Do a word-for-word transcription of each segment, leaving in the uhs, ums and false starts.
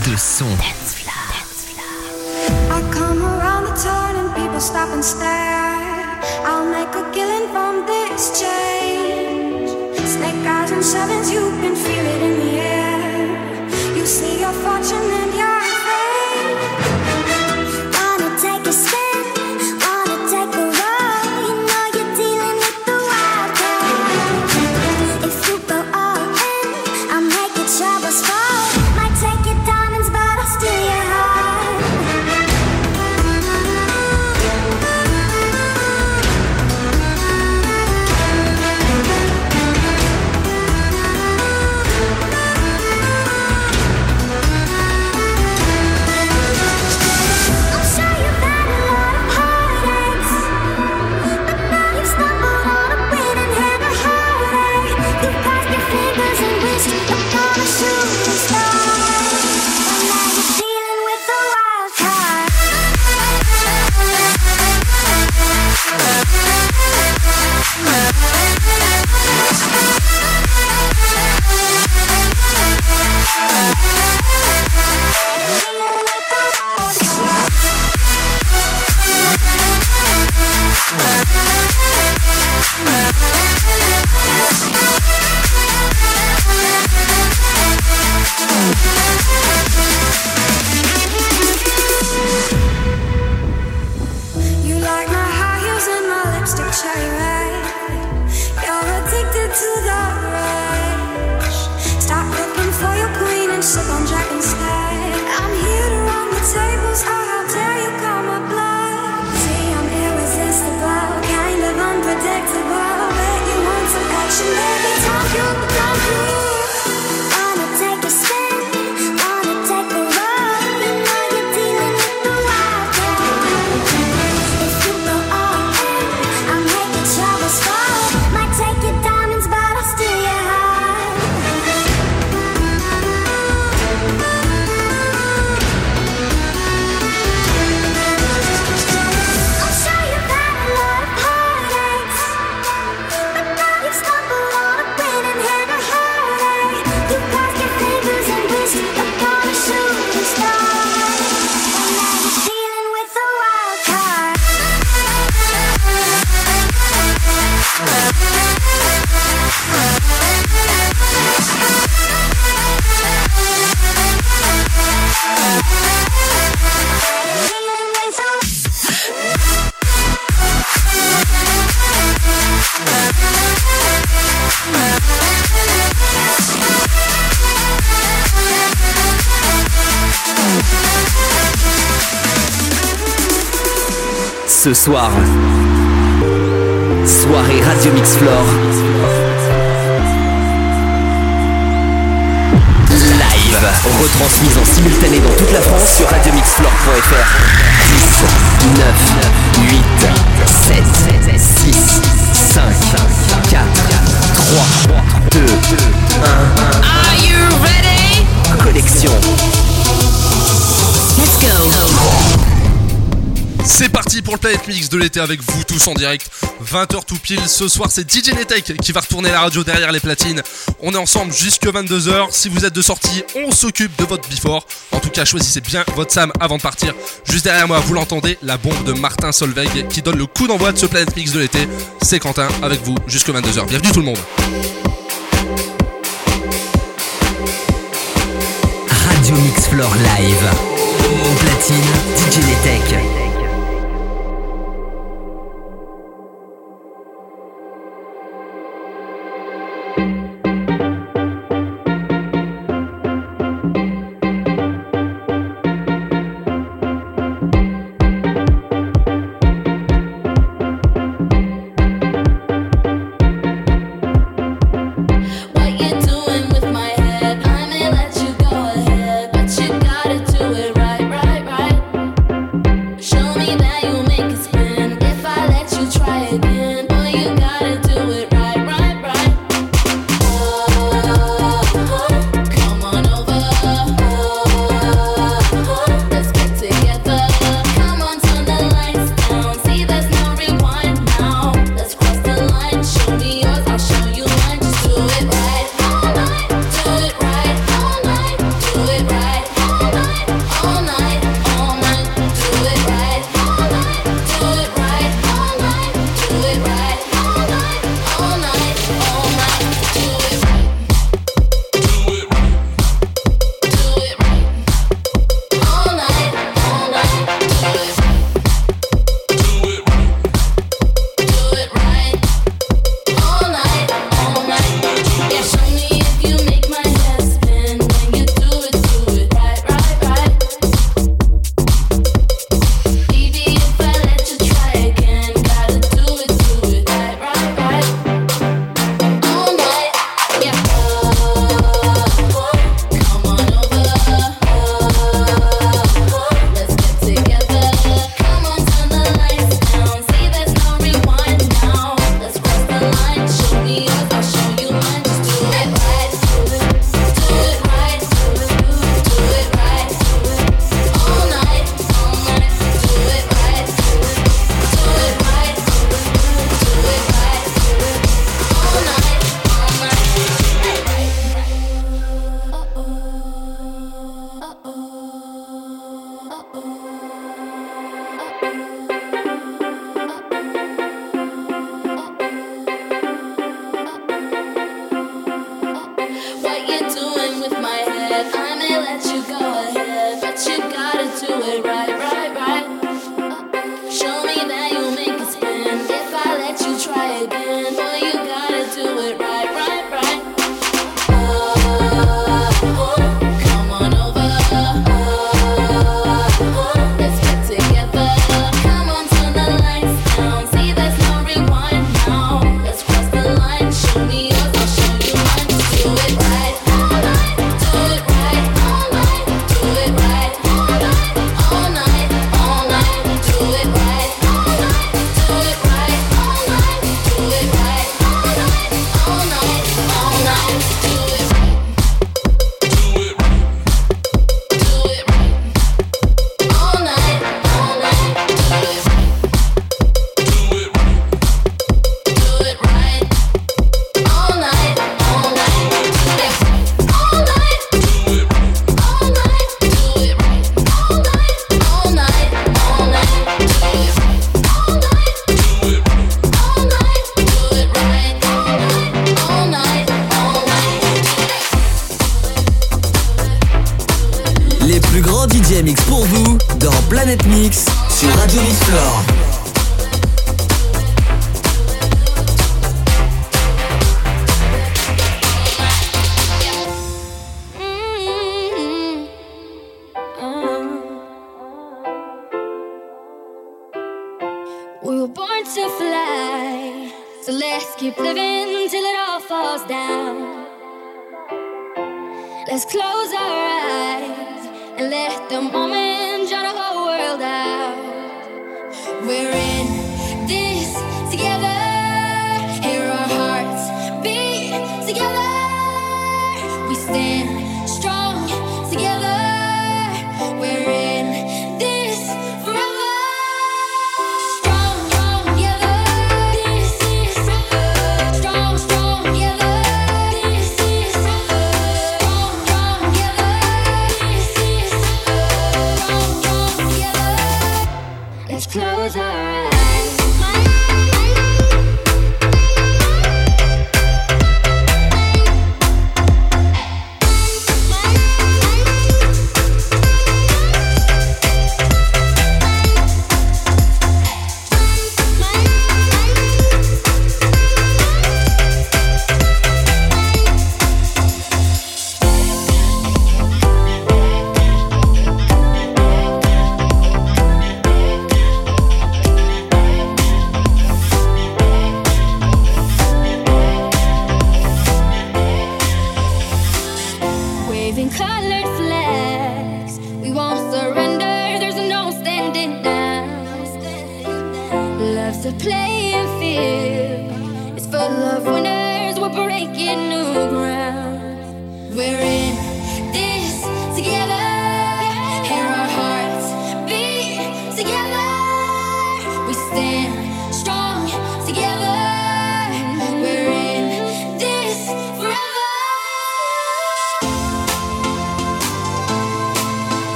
de son. I come around the turn and people stop and stare. I'll make a killing from this change. Snake eyes and sevens, you can feel it in the air. You see your fortune and your fame. Wanna take a spin, wanna take a roll. You know you're dealing with the wild card. If you go all in, I'll make your troubles fall. Might take your diamonds, but I'll steal your heart. I'm sure you've had a lot of heartaches, but now you've stumbled on a winning hand of heartache. You've crossed your fingers and wished upon a shooting star, and now you're dealing with a wild card. You like my high heels and my lipstick cherry red. You're addicted to the rush. Stop looking for your queen and sip on Jack instead. I'm here to run the tables. Oh, how dare you call my bluff? See, I'm irresistible, kind of unpredictable. Bet you want some action, baby. Talk you, talk you. Wanna take a spin, wanna take a roll. You know you're dealing with the wild card. If you go all in, I'll make your troubles fall. Might take your diamonds, but I'll steal your heart. I'm sure you've had a lot of heartaches, but now you've stumbled on a winning hand of heartache. You crossed your fingers and wished upon a shooting star, and now you're dealing with a wild card. Ce soir, soirée Radio Mix Floor. Live, retransmise en simultané dans toute la France sur radio mix floor point f r. dix, neuf, huit, sept, six, cinq, quatre, trois, deux, un. Are you ready? Collection. Let's go. C'est parti pour le Planet Mix de l'été avec vous tous en direct. vingt heures tout pile. Ce soir, c'est D J Netek qui va retourner la radio derrière les platines. On est ensemble jusque vingt-deux heures. Si vous êtes de sortie, on s'occupe de votre before. En tout cas, choisissez bien votre Sam avant de partir. Juste derrière moi, vous l'entendez, la bombe de Martin Solveig qui donne le coup d'envoi de ce Planet Mix de l'été. C'est Quentin avec vous jusque vingt-deux heures. Bienvenue tout le monde. Radio Mix Floor Live. Au platine, D J Netek. Show Les plus grands D J mix pour vous dans Planète Mix sur Radio Mix Floor. We were born to fly, so let's keep living till it all falls down. Let's close our eyes and let the moment drown the whole world out. We're in this together, hear our hearts beat together. We stand strong together, we're in this forever. Close our eyes.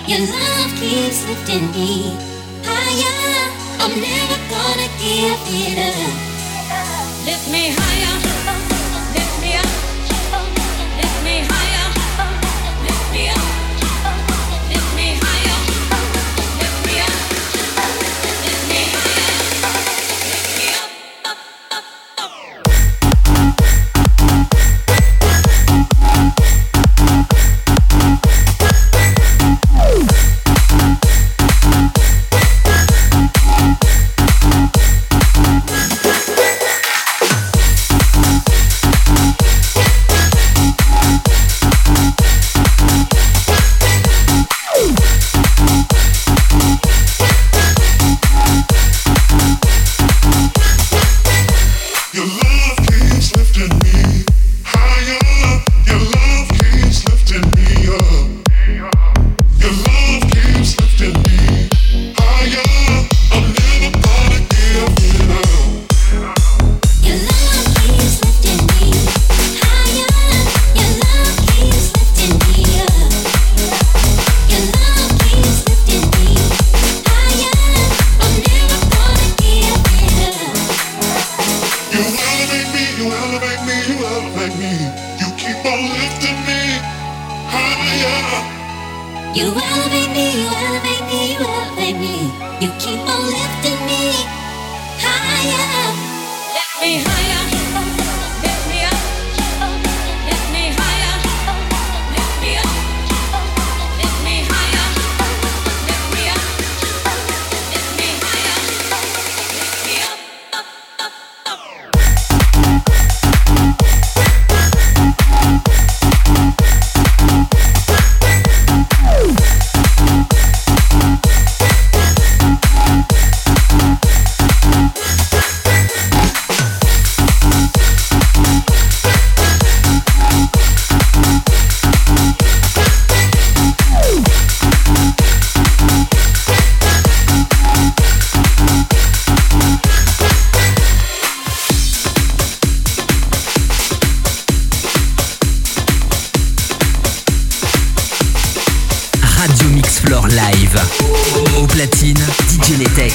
Your love keeps lifting me higher. I'm never gonna give it up. Lift me higher, lift me up, lift me higher, lift me up, lift me higher, lift me up, lift me higher, lift me up, up, up, up. Au platine, D J Netek.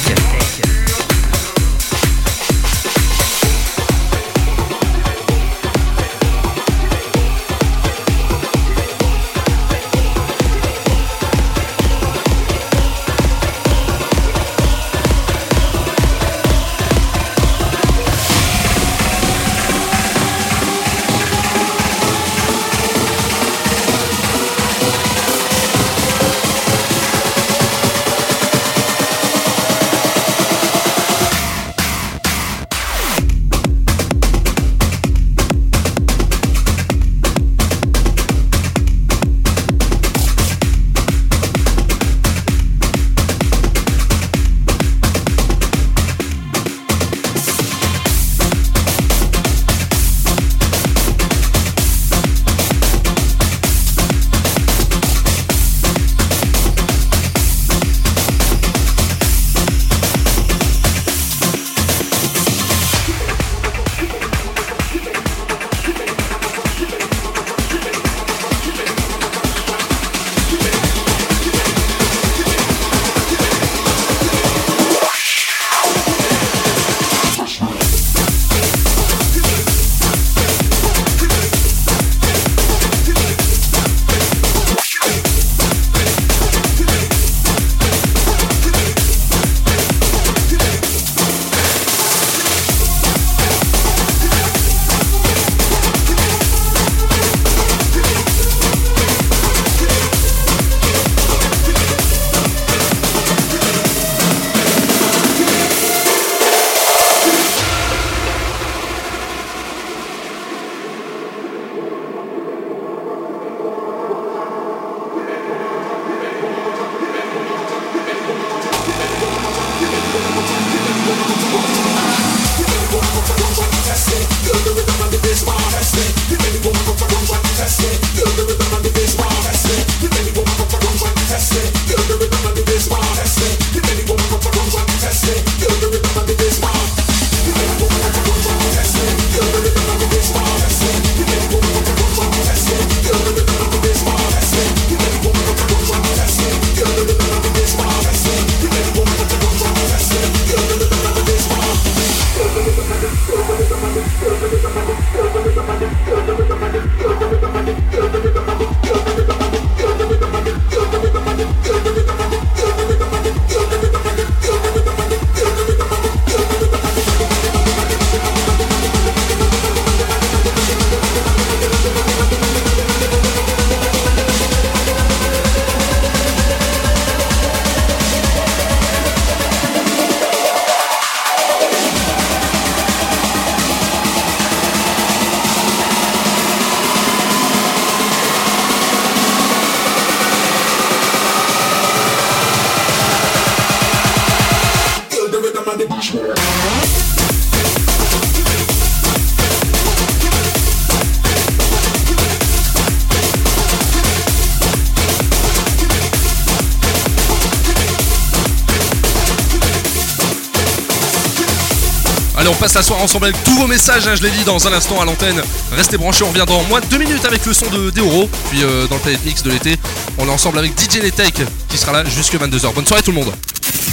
Allez, on passe la soirée ensemble avec tous vos messages, hein, je l'ai dit dans un instant à l'antenne. Restez branchés, on revient dans moins de deux minutes avec le son de Deoro. Puis euh, dans le Planet Mix de l'été, on est ensemble avec D J Netek qui sera là jusque vingt-deux heures. Bonne soirée tout le monde.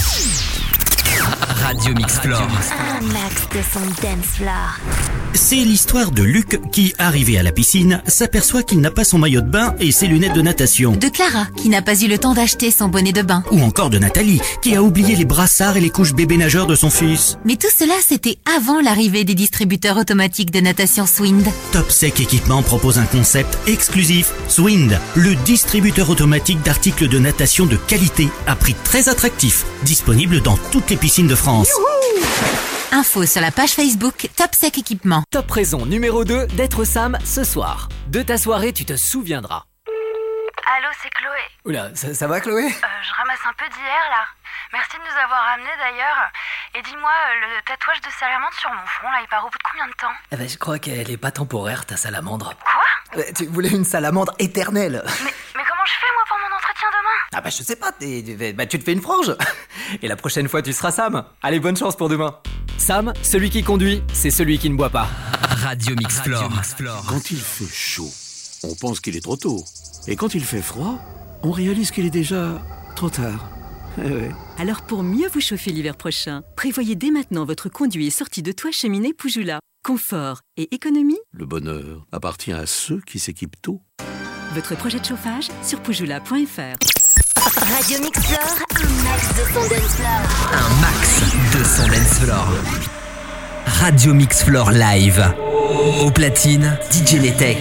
Radio Mix Floor. Un max de son dance floor. C'est l'histoire de Luc qui, arrivé à la piscine, s'aperçoit qu'il n'a pas son maillot de bain et ses lunettes de natation. De Clara, qui n'a pas eu le temps d'acheter son bonnet de bain. Ou encore de Nathalie, qui a oublié les brassards et les couches bébé nageurs de son fils. Mais tout cela, c'était avant l'arrivée des distributeurs automatiques de natation Swind. Top Sec Équipement propose un concept exclusif, Swind, le distributeur automatique d'articles de natation de qualité à prix très attractif, disponible dans toutes les piscines de France. Youhou! Info sur la page Facebook Top Sec Équipement. Top raison numéro deux d'être Sam ce soir. De ta soirée, tu te souviendras. Allô, c'est Chloé. Oula, ça, ça va Chloé? Euh, je ramasse un peu d'hier là. Merci de nous avoir amenés d'ailleurs. Et dis-moi, euh, le tatouage de salamandre sur mon front là, il part au bout de combien de temps? Eh ben, je crois qu'elle est pas temporaire, ta salamandre. Quoi? Euh, tu voulais une salamandre éternelle. Mais, mais comment je fais moi pour mon entretien demain? Ah bah je sais pas, t'es, t'es- bah, tu te fais une frange. Et la prochaine fois tu seras Sam. Allez, bonne chance pour demain. Sam, celui qui conduit, c'est celui qui ne boit pas. Radio Mix Floor. Quand il fait chaud, on pense qu'il est trop tôt. Et quand il fait froid, on réalise qu'il est déjà trop tard. Eh ouais. Alors pour mieux vous chauffer l'hiver prochain, prévoyez dès maintenant votre conduit et sortie de toit cheminée Poujoula. Confort et économie, Le bonheur appartient à ceux qui s'équipent tôt. votre projet de chauffage sur poujoula point f r. Radio Mix Floor, un max de son dance floor. Un max de son dance floor. Radio Mix Floor Live. Au platine, D J Netek.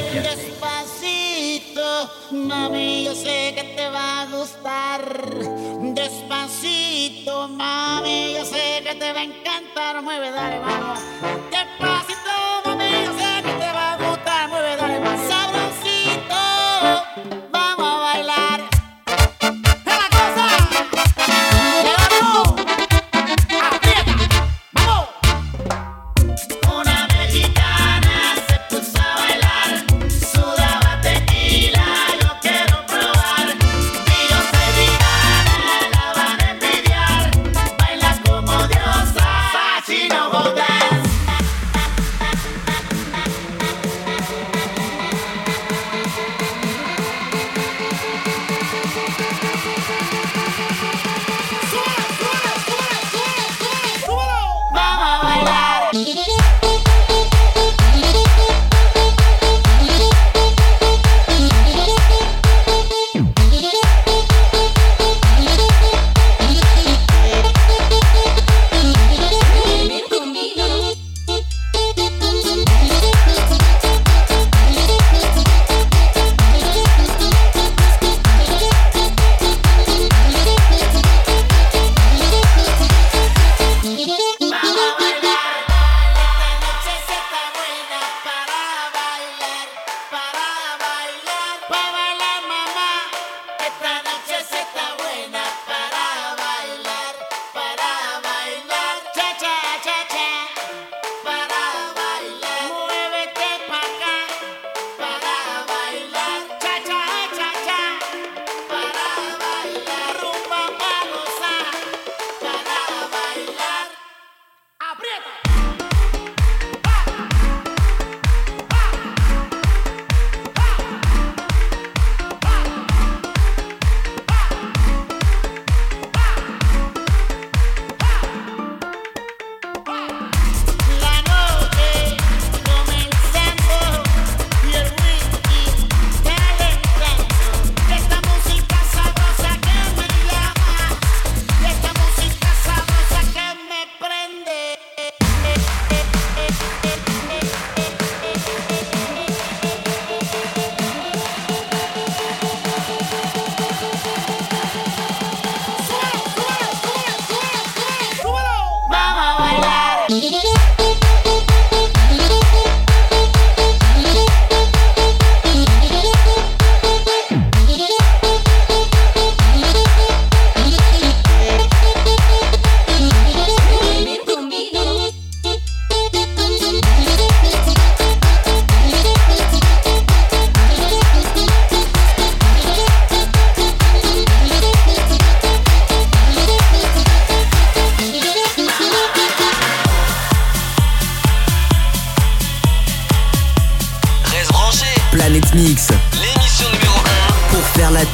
Despacito, mami, yo sé que te va a gustar. Despacito, mami, yo sé que te va a encantar. Mueve, dale, vamos. Despacito, mami, yo sé que te va a gustar. Mueve, dale, más sabrosito. Vamos a bailar. ¡Es la cosa! ¡Levantó! ¡Aprieta! ¡Vamos! Una mexicana se puso a bailar, sudaba tequila, yo quiero probar. Y yo soy vegana, la van a envidiar. Baila como diosa, fascino dance.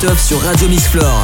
best-of sur Radio Mix Floor.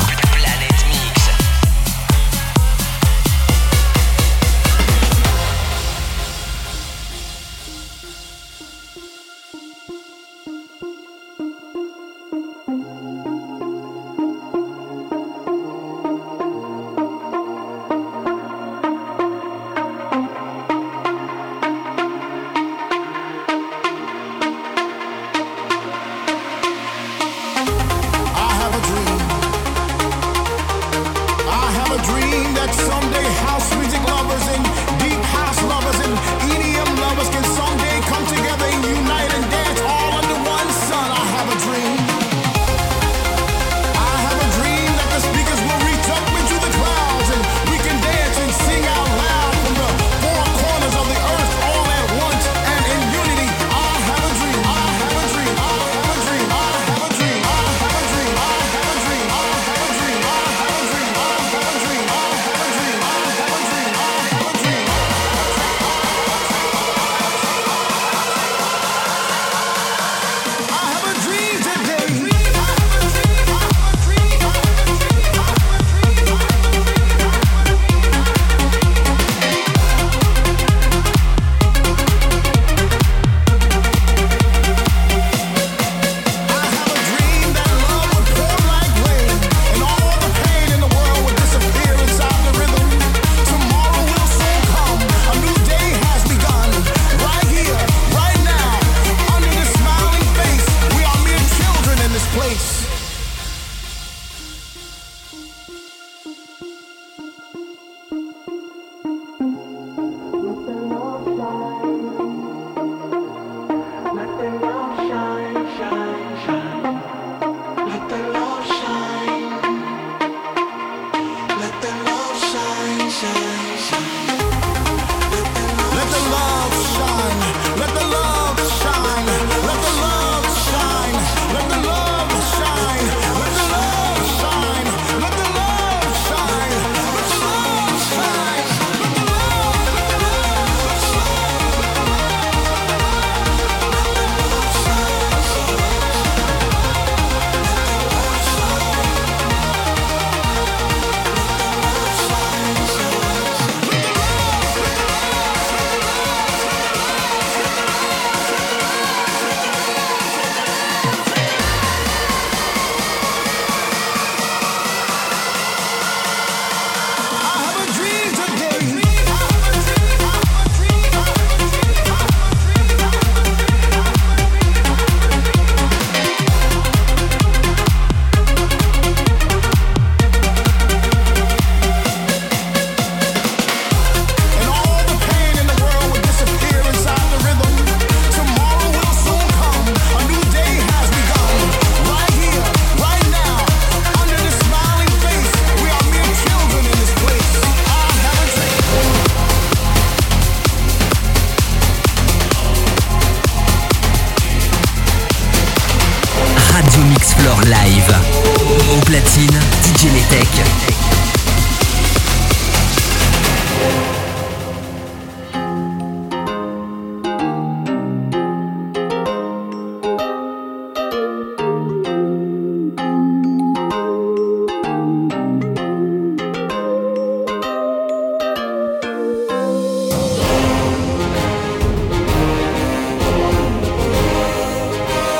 Live. Au platine, D J Netek.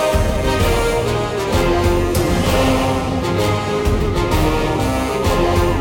Oh,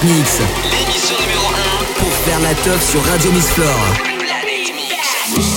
Mix. L'émission numéro un pour faire la teuf sur Radio Mix Floor. Planète Mix.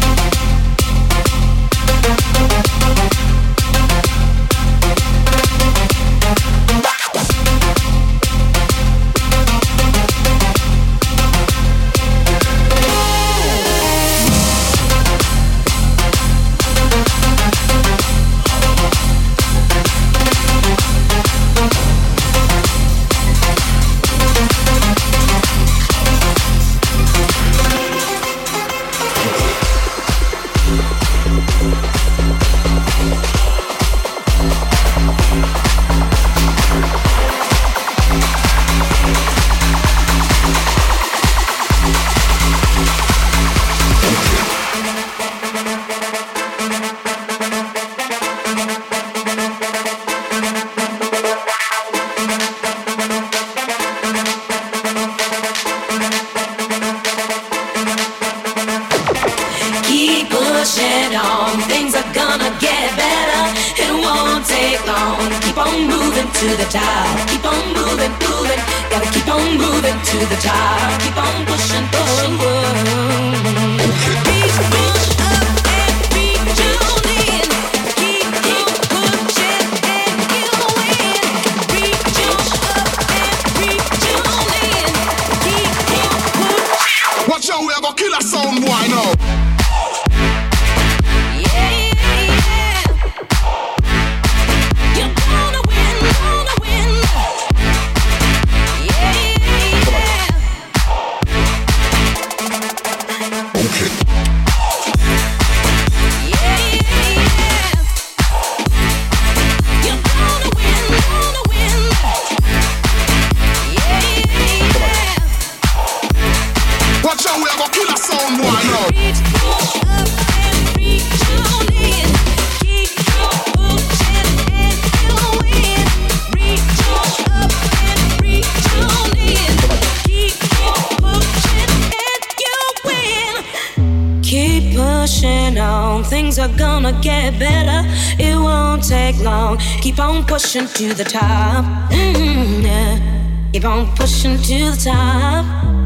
Keep on pushing to the top. Mm-hmm, yeah. Keep on pushing to the top.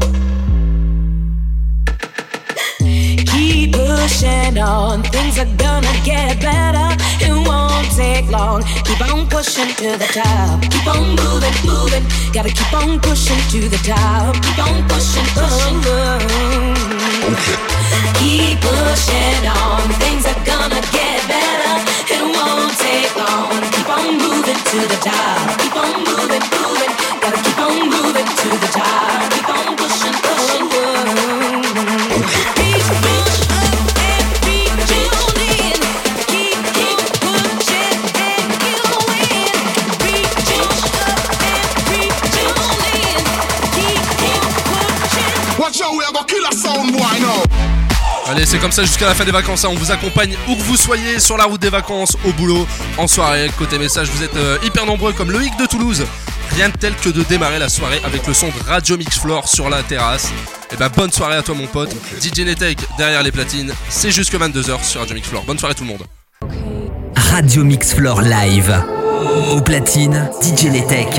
Keep pushing on. Things are gonna get better. It won't take long. Keep on pushing to the top. Keep on moving, moving. Gotta keep on pushing to the top. Keep on pushing, pushing. Okay. Keep pushing on. Things are gonna get better. It won't take long. Keep on moving to the top. Keep on moving, moving. Gotta keep on moving to the top. Keep on pushing, pushing. Reach, push up and reach on in. Keep, keep pushing and you win. Reach, push up and reach on in. Keep, keep pushing. Watch out, we have a killer sound boy now. Allez, c'est comme ça jusqu'à la fin des vacances, hein. On vous accompagne où que vous soyez, sur la route des vacances, au boulot, en soirée. Côté message, vous êtes euh, hyper nombreux comme Loïc de Toulouse. Rien de tel que de démarrer la soirée avec le son de Radio Mix Floor sur la terrasse. Et bah bonne soirée à toi mon pote. D J Netek derrière les platines. C'est jusque vingt-deux heures sur Radio Mix Floor. Bonne soirée tout le monde. Radio Mix Floor live. Aux platines, D J Netek.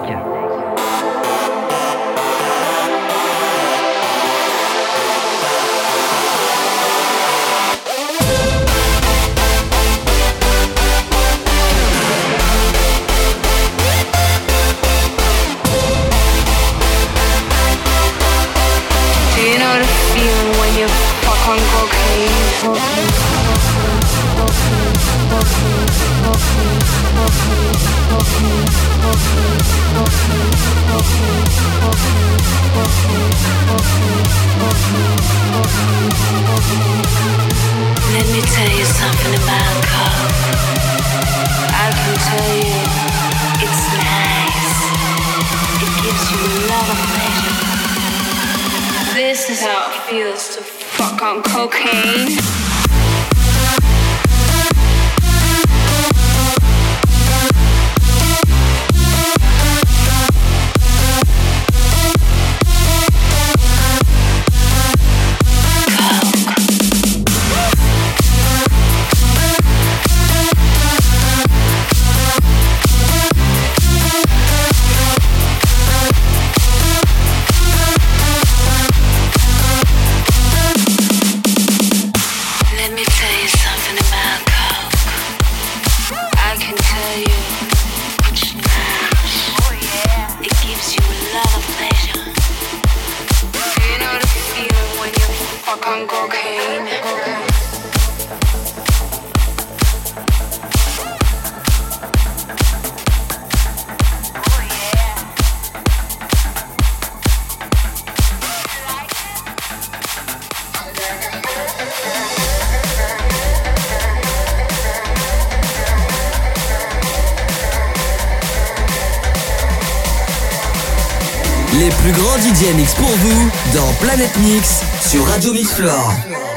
Let me tell you something about coke. I can tell you it's nice. It gives you a lot of pleasure. This is how it feels to fuck on cocaine. fuck on cocaine. Les plus grands D J Mix pour vous dans Planet Mix sur Radio Mix Floor.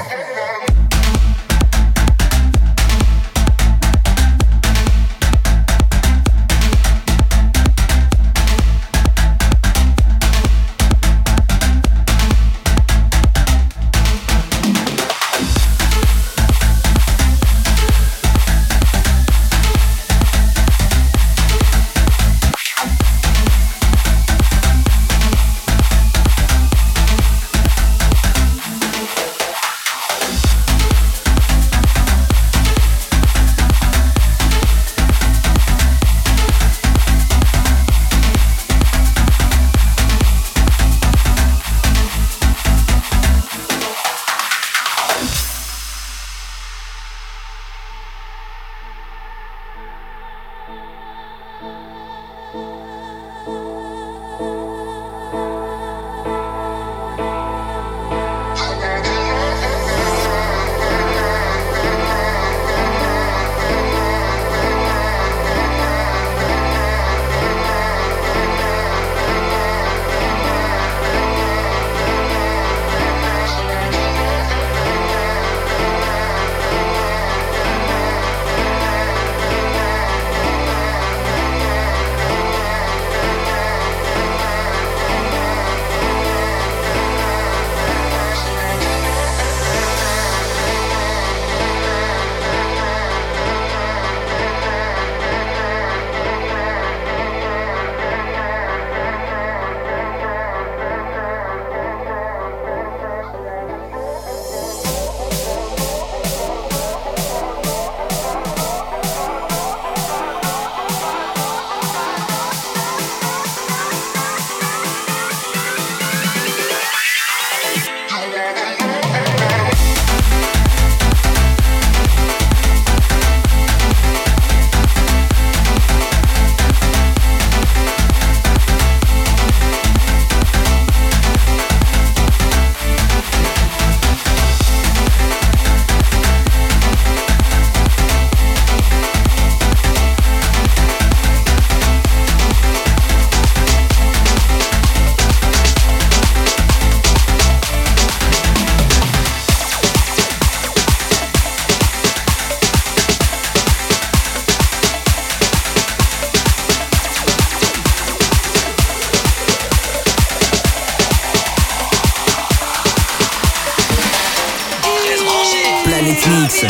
Mix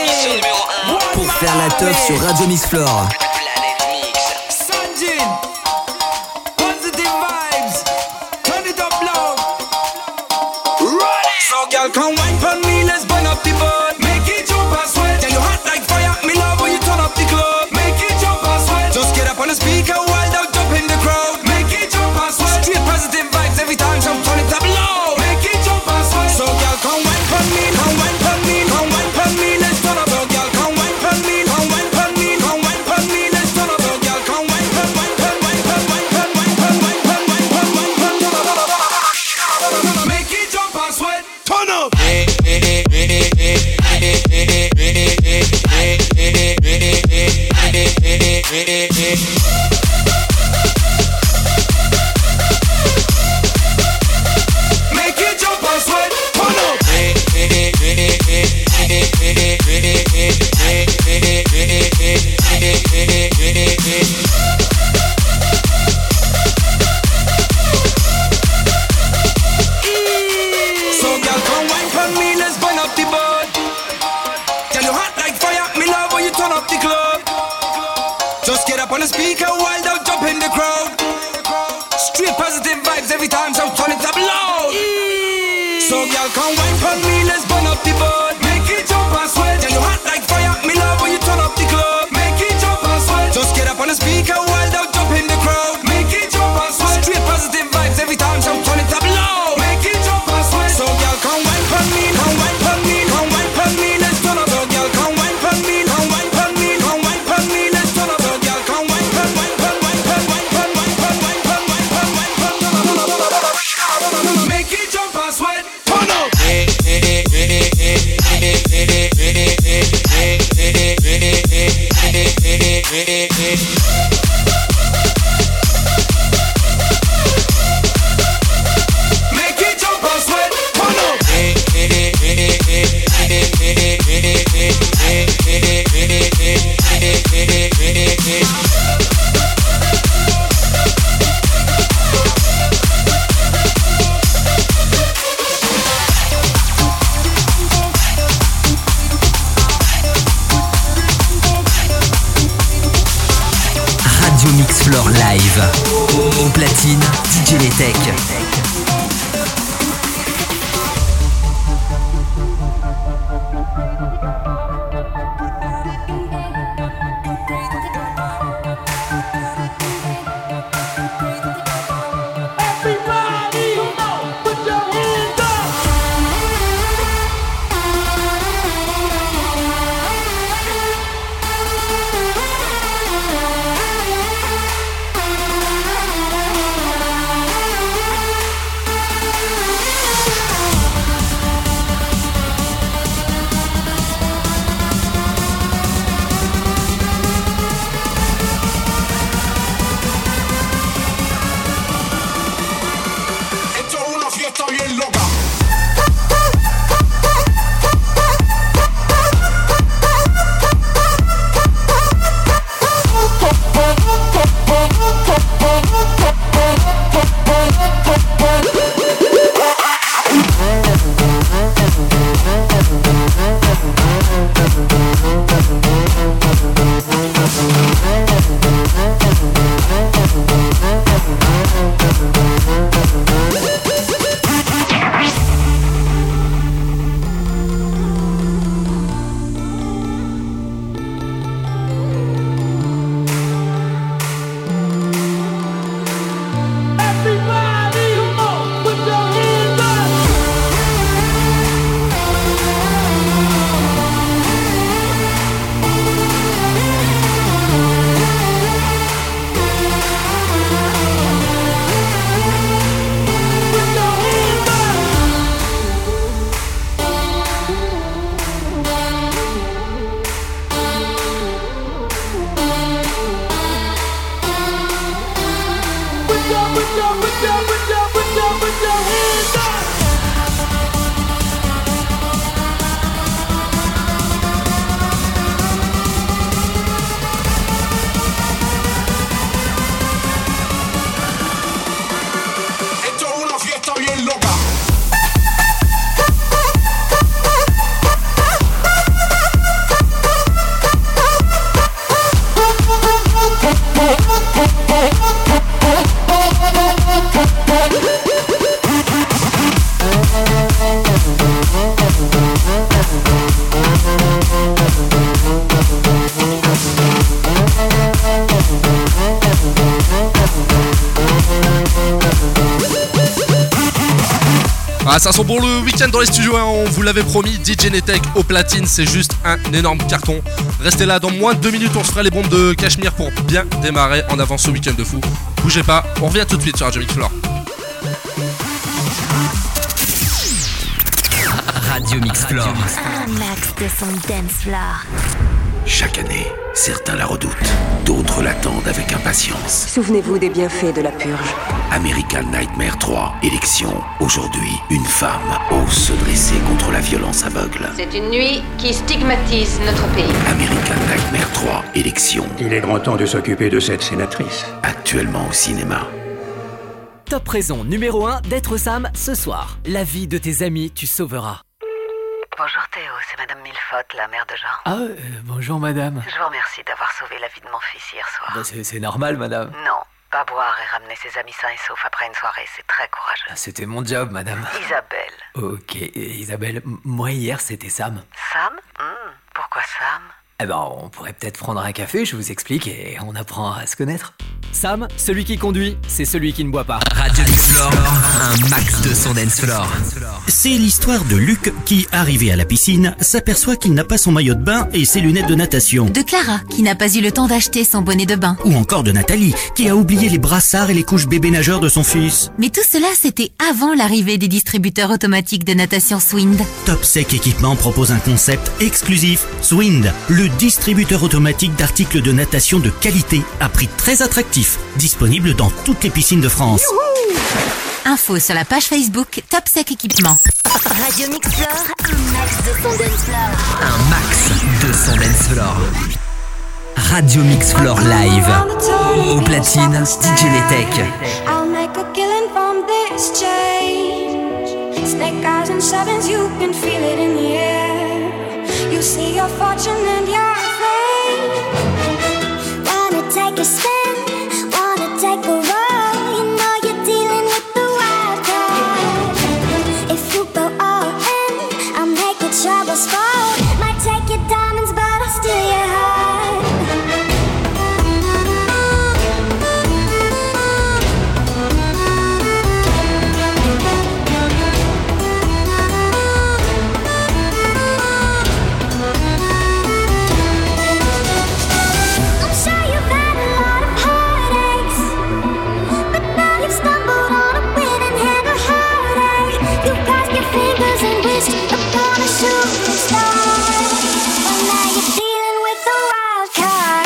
pour faire la teuf sur Radio Mix Floor. Come wine for me, let's burn up the boat. Make it jump and sweat. Tell you hot like fire, me love when you turn up the club. Make it jump and sweat. Just get up on the speaker, wild out, jump in the crowd. Make it jump and sweat. Straight positive vibes every time, so turn it up low. Make it jump and sweat. So girl, come wine for me, come wine for me, come wine for me, let's turn up. So girl, come wine for me, come wine for me, come wine for me, let's turn up. So girl, come wine for wine for wine for wine for wine for wine for wine for wine for wine for. Make it jump and sweat. Turn up. Make it jump and sweat. Turn up. So girl, come wine for me, let's burn up the boat. Tell you hot like fire, me love when you turn up the club. Just get up on the speaker, wild out, jump in the crowd. Straight positive vibes every time, so turn it up loud. So girl, come wine for me, let's burn up the boat. Make it jump and sweat. Tell you hot like fire, me love when you turn up the club. Make it jump and sweat. Just get up on the speaker, wild out, jump in the crowd. Make it jump and sweat. Straight positive vibes every time, so turn it up loud. Make it jump and sweat. So girl, come wine for me. platine, D J Letech. Ah, ça sent bon le week-end dans les studios, hein, on vous l'avait promis, D J Letech au platine, c'est juste un énorme carton. Restez là, dans moins de deux minutes, on se fera les bombes de Cachemire pour bien démarrer en avance ce week-end de fou. Bougez pas, on revient tout de suite sur Radio Mix Floor. Radio Mix Floor. Un max de son dance floor. Chaque année, certains la redoutent, d'autres l'attendent avec impatience. Souvenez-vous des bienfaits de la purge. American Nightmare trois, élection. Aujourd'hui, une femme ose se dresser contre la violence aveugle. C'est une nuit qui stigmatise notre pays. American Nightmare trois, élection. Il est grand temps de s'occuper de cette sénatrice. Actuellement au cinéma. Top raison numéro un d'être Sam ce soir. La vie de tes amis, tu sauveras. Bonjour Théo, c'est Madame Millefotte, la mère de Jean. Ah, euh, bonjour madame. Je vous remercie d'avoir sauvé la vie de mon fils hier soir. Bah, c'est, c'est normal madame. Non, pas boire et ramener ses amis sains et saufs après une soirée, c'est très courageux. Ah, c'était mon job madame. Isabelle. Ok, Isabelle, m- moi hier c'était Sam. Sam hmm, Pourquoi Sam? Eh ben, on pourrait peut-être prendre un café, je vous explique, et on apprend à se connaître. Sam, celui qui conduit, c'est celui qui ne boit pas. Radio Mix Floor, un max de son dance floor. C'est l'histoire de Luc qui, arrivé à la piscine, s'aperçoit qu'il n'a pas son maillot de bain et ses lunettes de natation. De Clara, qui n'a pas eu le temps d'acheter son bonnet de bain. Ou encore de Nathalie, qui a oublié les brassards et les couches bébé nageurs de son fils. Mais tout cela, c'était avant l'arrivée des distributeurs automatiques de natation Swind. Topsec Équipement propose un concept exclusif, Swind, le distributeur automatique d'articles de natation de qualité à prix très attractif, disponible dans toutes les piscines de France. Youhou! Info sur la page Facebook Topsec Équipement. Radio Mix Floor, un max de son dance floor. Un max de son dance floor. Radio Mix Floor Live. Au platine, D J Letech. I'll make a killing from this change. Snake eyes and sevens, you can feel it in the air. You see your fortune and your fame. Wanna take a spin, wanna take a roll. You missed upon a shooting star. But now you're dealing with a wild card.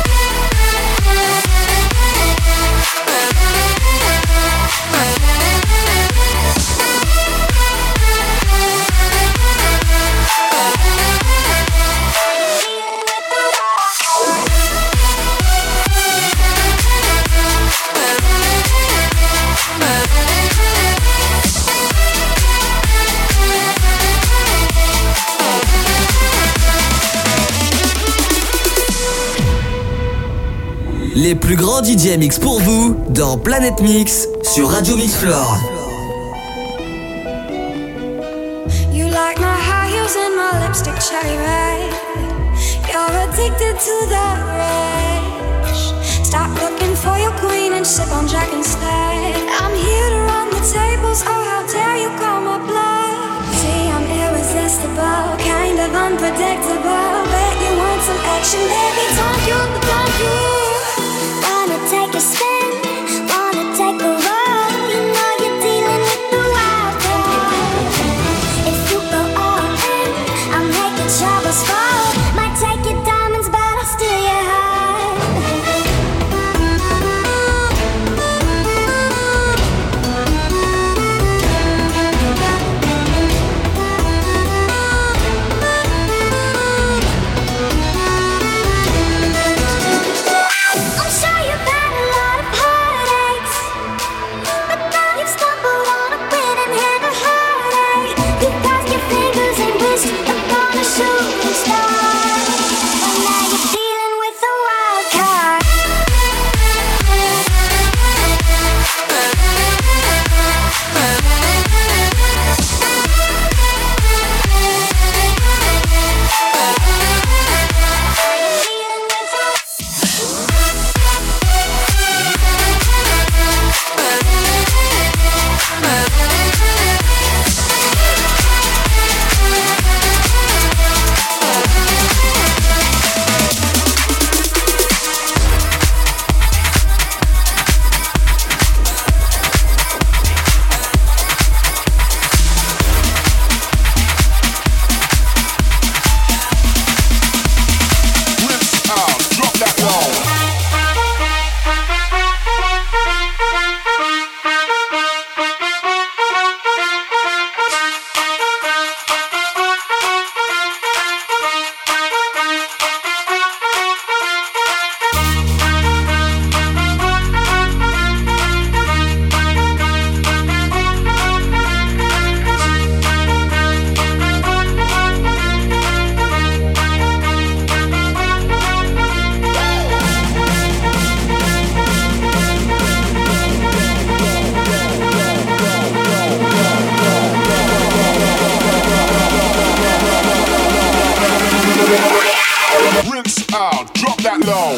Les plus grands D J Mix pour vous dans Planète Mix sur Radio Mixflore. You like my high heels and my lipstick cherry red. You're addicted to the rush. Stop looking for your queen and sip on Jack instead. I'm here to run the tables, oh how dare you call my bluff. See I'm irresistible, kind of unpredictable. Bet you want some action, baby, don't you, don't you. Wanna take a spin, wanna take a roll. You know you're dealing with the wild card. If you go all in, I'll make your troubles fall. Might take your diamonds, but I'll steal your heart. I'm sure you've had a lot of heartaches, but now you've stumbled on a winning hand of heartache. You crossed your fingers and wished upon a shooting star. But now you're dealing with a wild card. Rinse out, drop that low.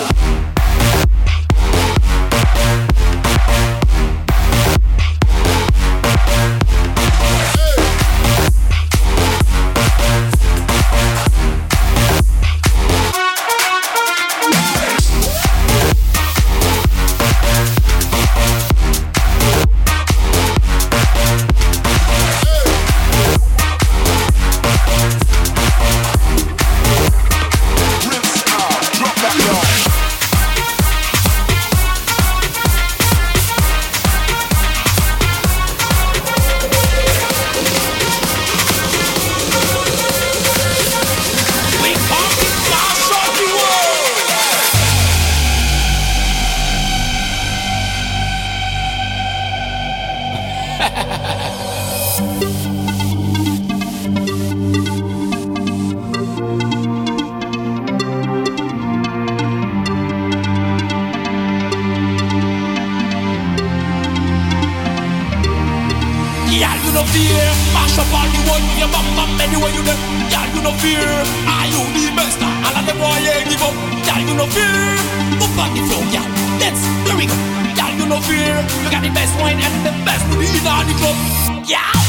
no fear. Mash up all the one with your bum bum anywhere you there. Y'all you no fear. Are you the master? All of them boy ain't give up. Y'all you no fear. Up on the floor, y'all. Let's there we go. Y'all you no fear. You got the best wine and the best booty in all the club. Yeah.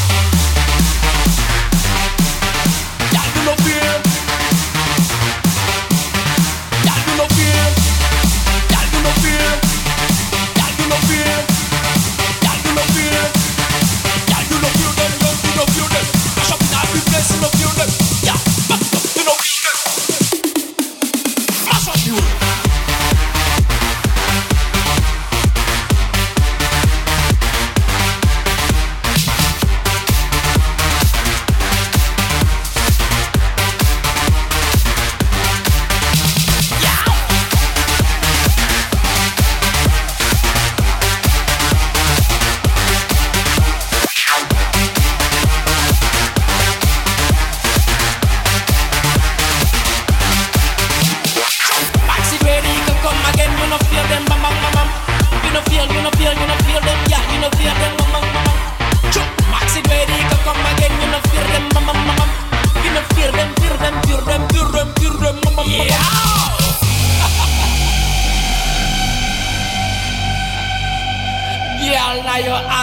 Y'all you no fear. Y'all you no fear. Y'all you no fear. Y'all you no fear. Y'all you no fear. Y'all you no fear them. You no fear them. Mash up in all the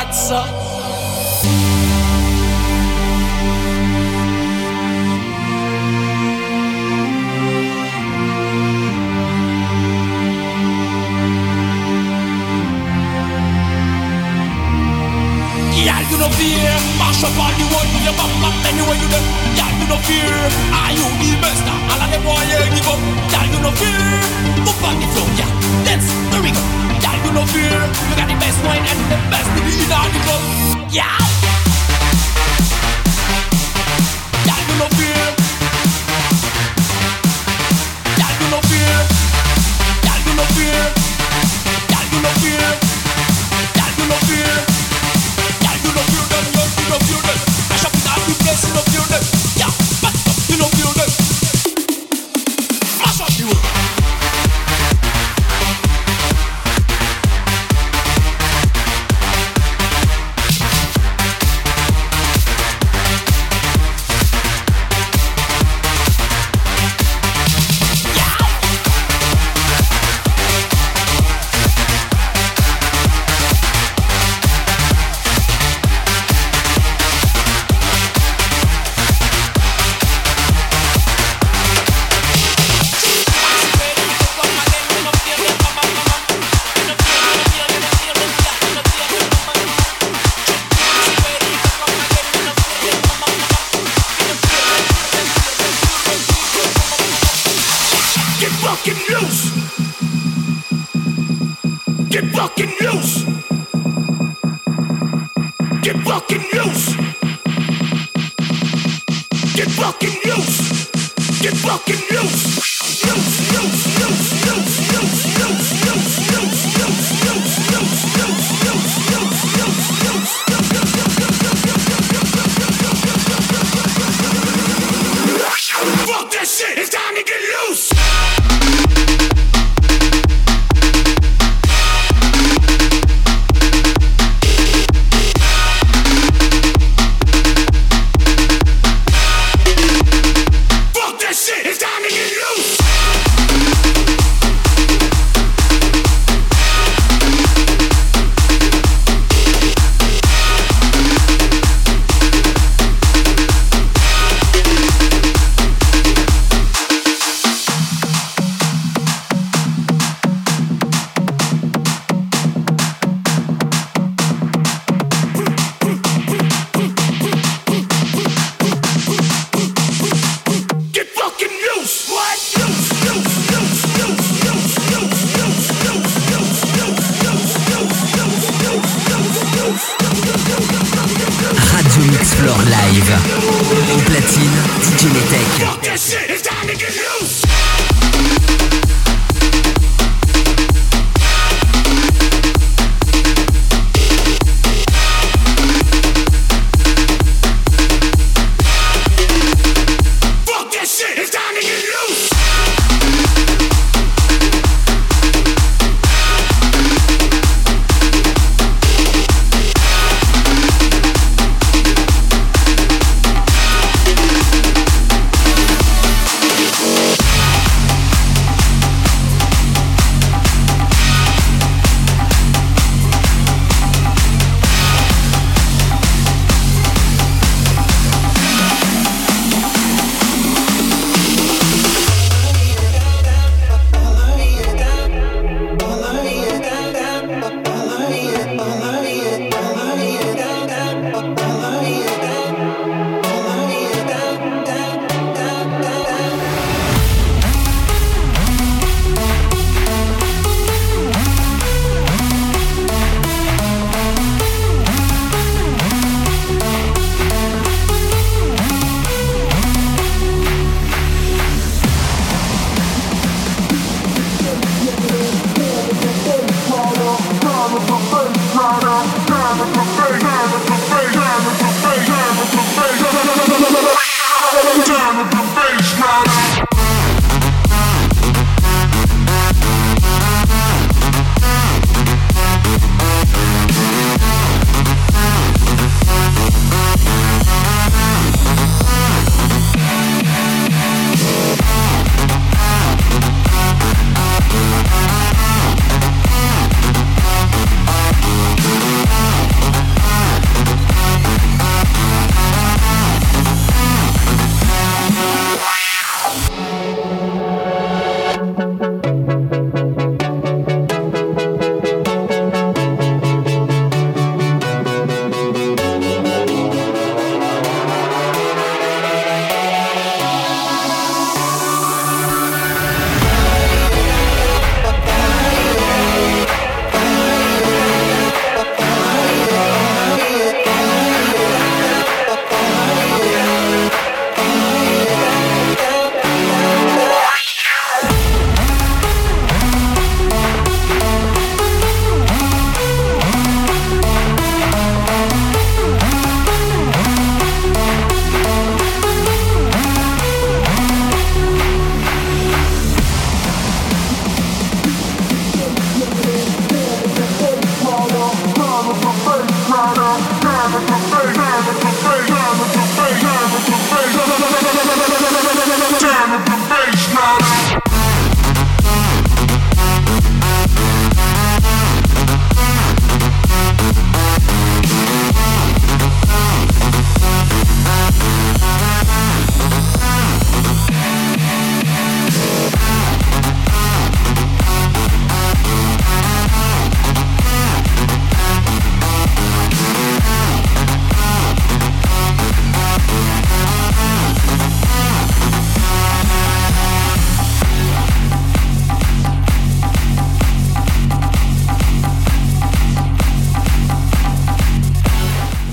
bad, sir. Y'all you no fear, mash up all the world with your bam bam anywhere you go. Y'all you no fear, are you the best? All of them boy you give up. Y'all you no fear, up on the floor, yeah. Dance, there we go. Y'all you no fear, you got the best wine and the best with the in all the club. Yeah. Y'all you no fear. Y'all you no fear. Y'all you no fear. Y'all you no fear. Y'all you no fear. You don't feel them, you don't feel them. I shop it out the place, you don't feel them. Yeah, but you don't feel them. Mash up the world.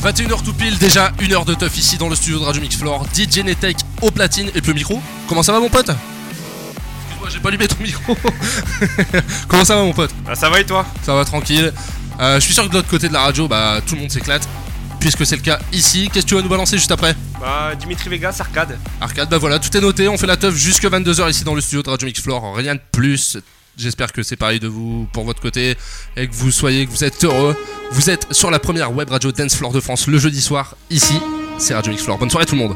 vingt et une heures tout pile, déjà une heure de teuf ici dans le studio de Radio Mix Floor. D J Netek au platine et puis le micro. Comment ça va mon pote? Excuse-moi, j'ai pas allumé ton micro. Comment ça va mon pote? Bah ça va et toi? Ça va tranquille. Euh, je suis sûr que de l'autre côté de la radio, bah tout le monde s'éclate. Puisque c'est le cas ici. Qu'est-ce que tu vas nous balancer juste après? Bah Dimitri Vegas, Arcade. Arcade, bah voilà, tout est noté. On fait la teuf jusque vingt-deux heures ici dans le studio de Radio Mix Floor. Rien de plus. J'espère que c'est pareil de vous pour votre côté et que vous soyez, que vous êtes heureux. Vous êtes sur la première web radio Dance Floor de France le jeudi soir. Ici, c'est Radio Mix Floor. Bonne soirée tout le monde.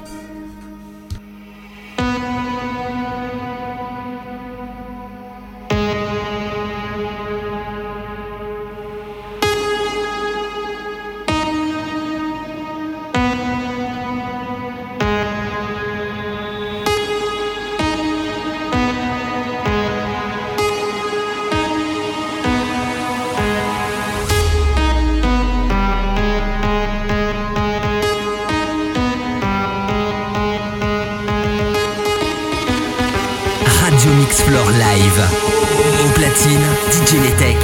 Mix Floor Live. Au platine, D J Netek.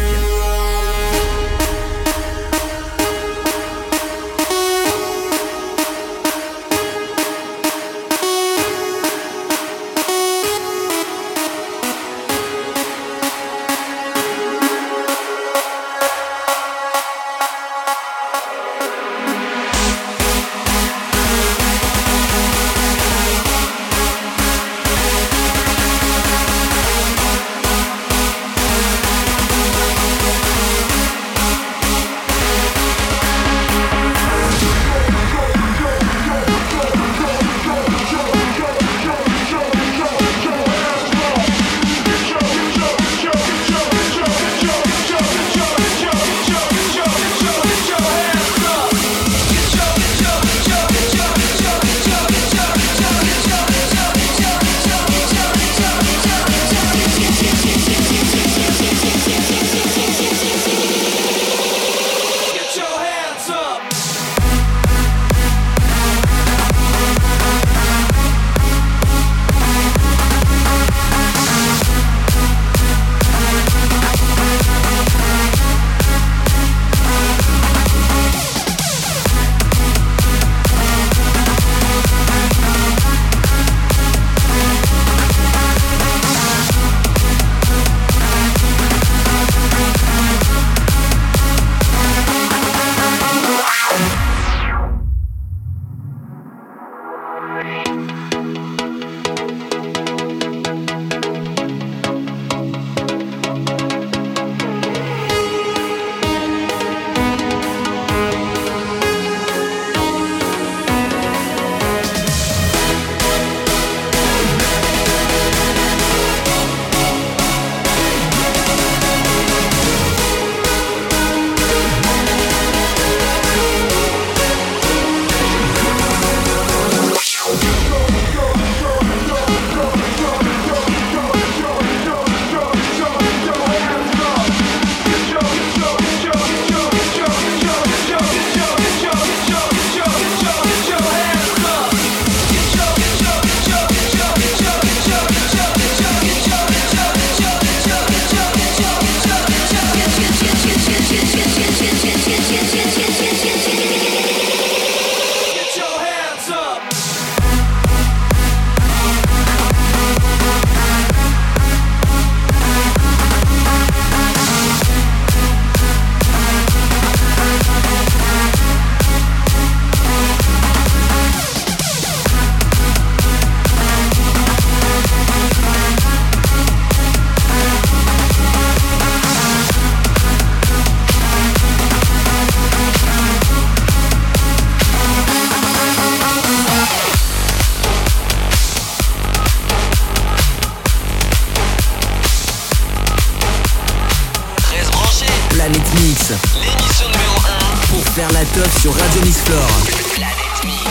L'émission numéro un pour faire la teuf sur Radio Mix Floor. Planète Mix.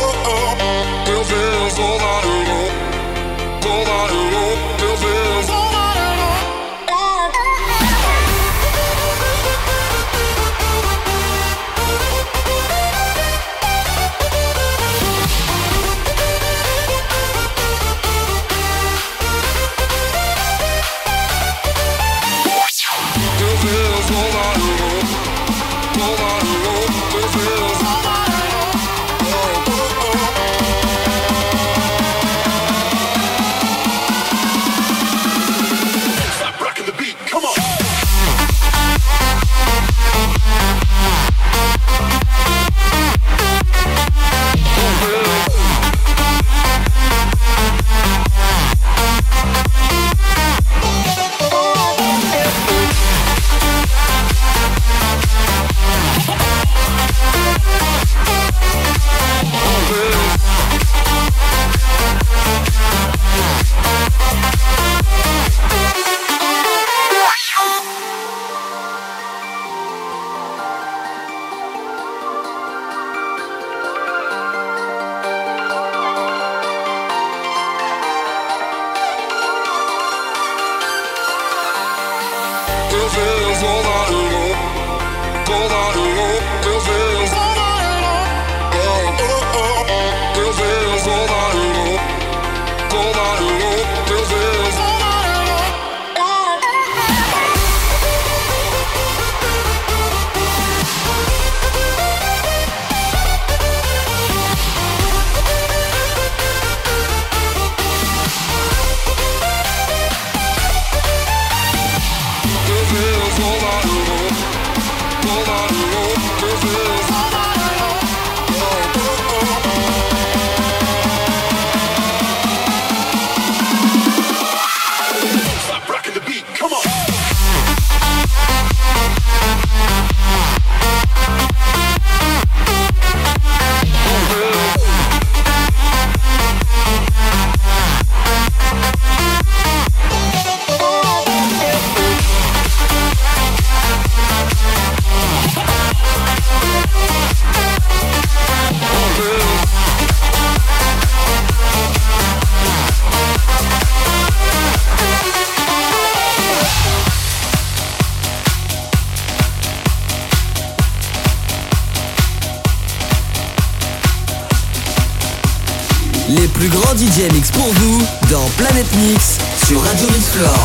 Feels Les plus grands D J mix pour vous dans Planet Mix sur Radio Mix Floor.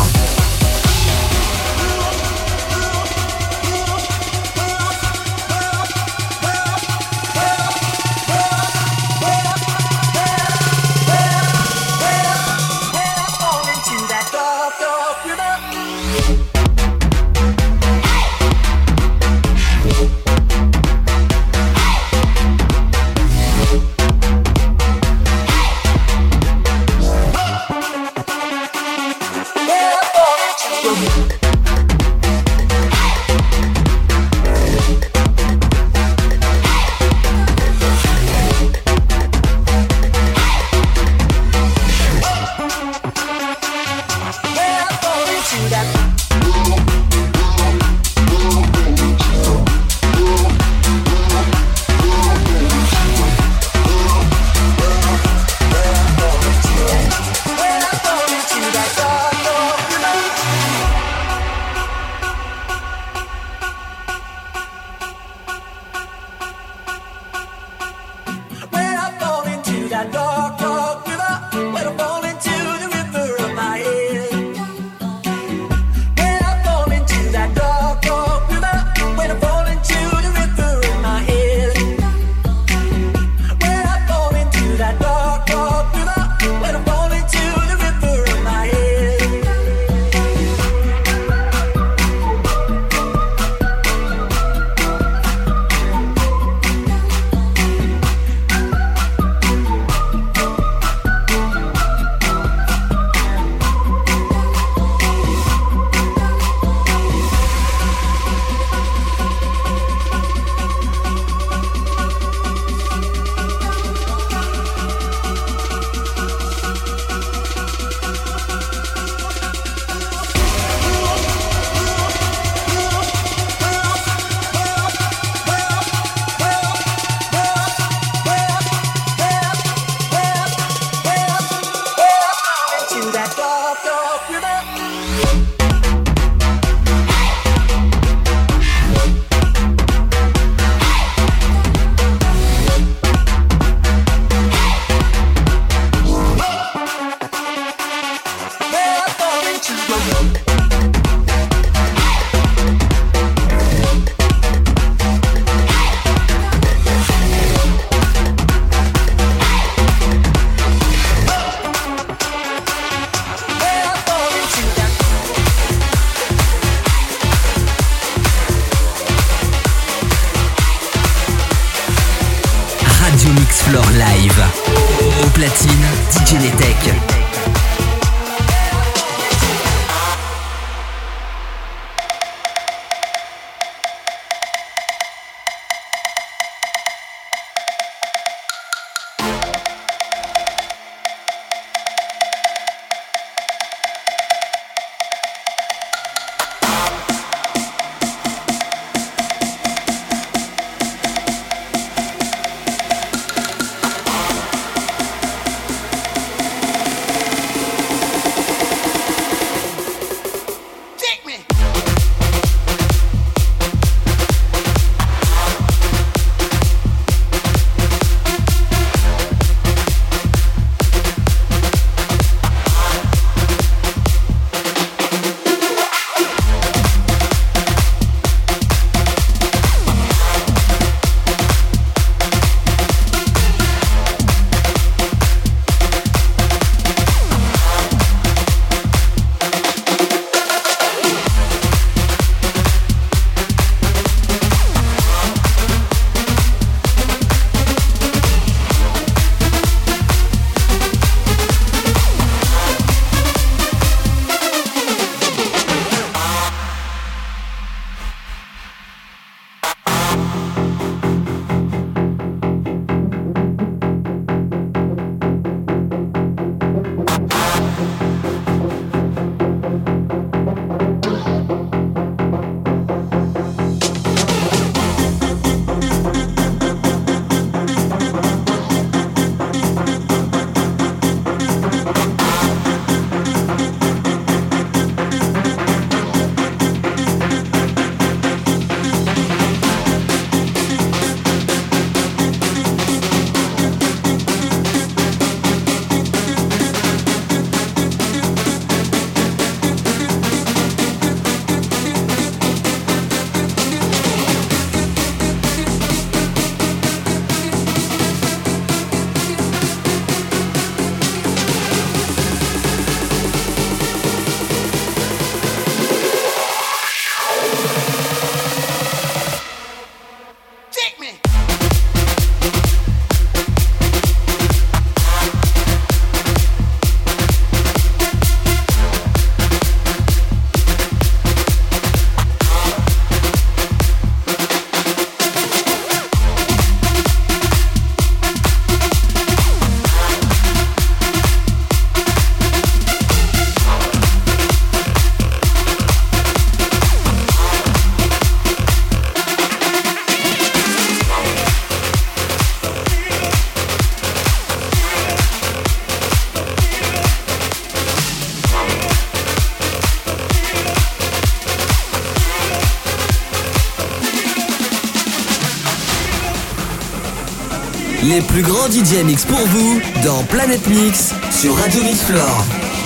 Les plus grands D J Mix pour vous dans Planète Mix sur Radio Mix Floor.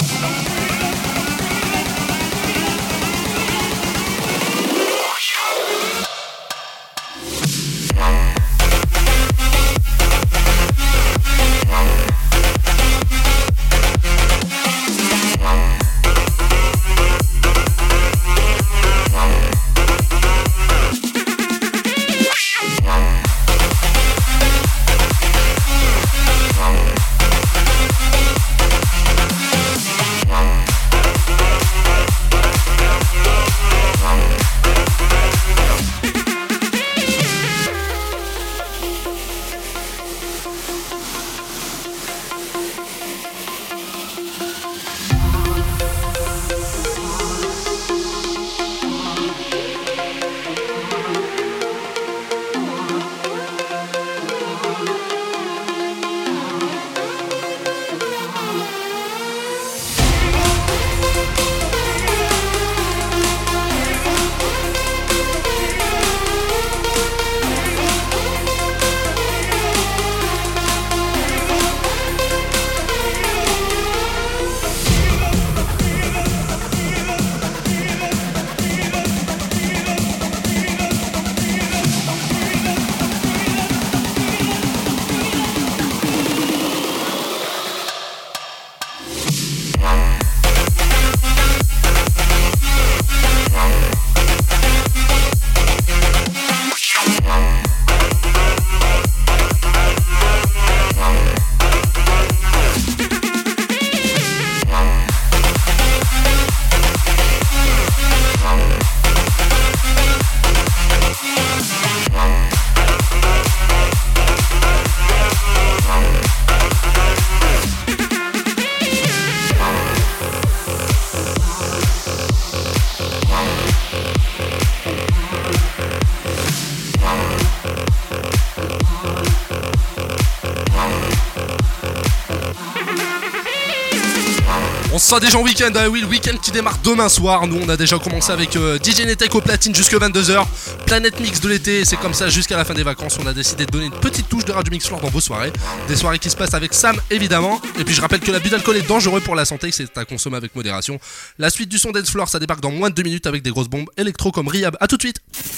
On sera déjà en week-end, ah oui, le week-end qui démarre demain soir. Nous on a déjà commencé avec euh, D J Netek au platine jusqu'à vingt-deux heures. Planète Mix de l'été, c'est comme ça jusqu'à la fin des vacances. On a décidé de donner une petite touche de Radio Mix Floor dans vos soirées. Des soirées qui se passent avec Sam évidemment. Et puis je rappelle que l'abus d'alcool est dangereux pour la santé, c'est à consommer avec modération. La suite du son Dance Floor, ça débarque dans moins de deux minutes avec des grosses bombes électro comme Rihab. A tout de suite.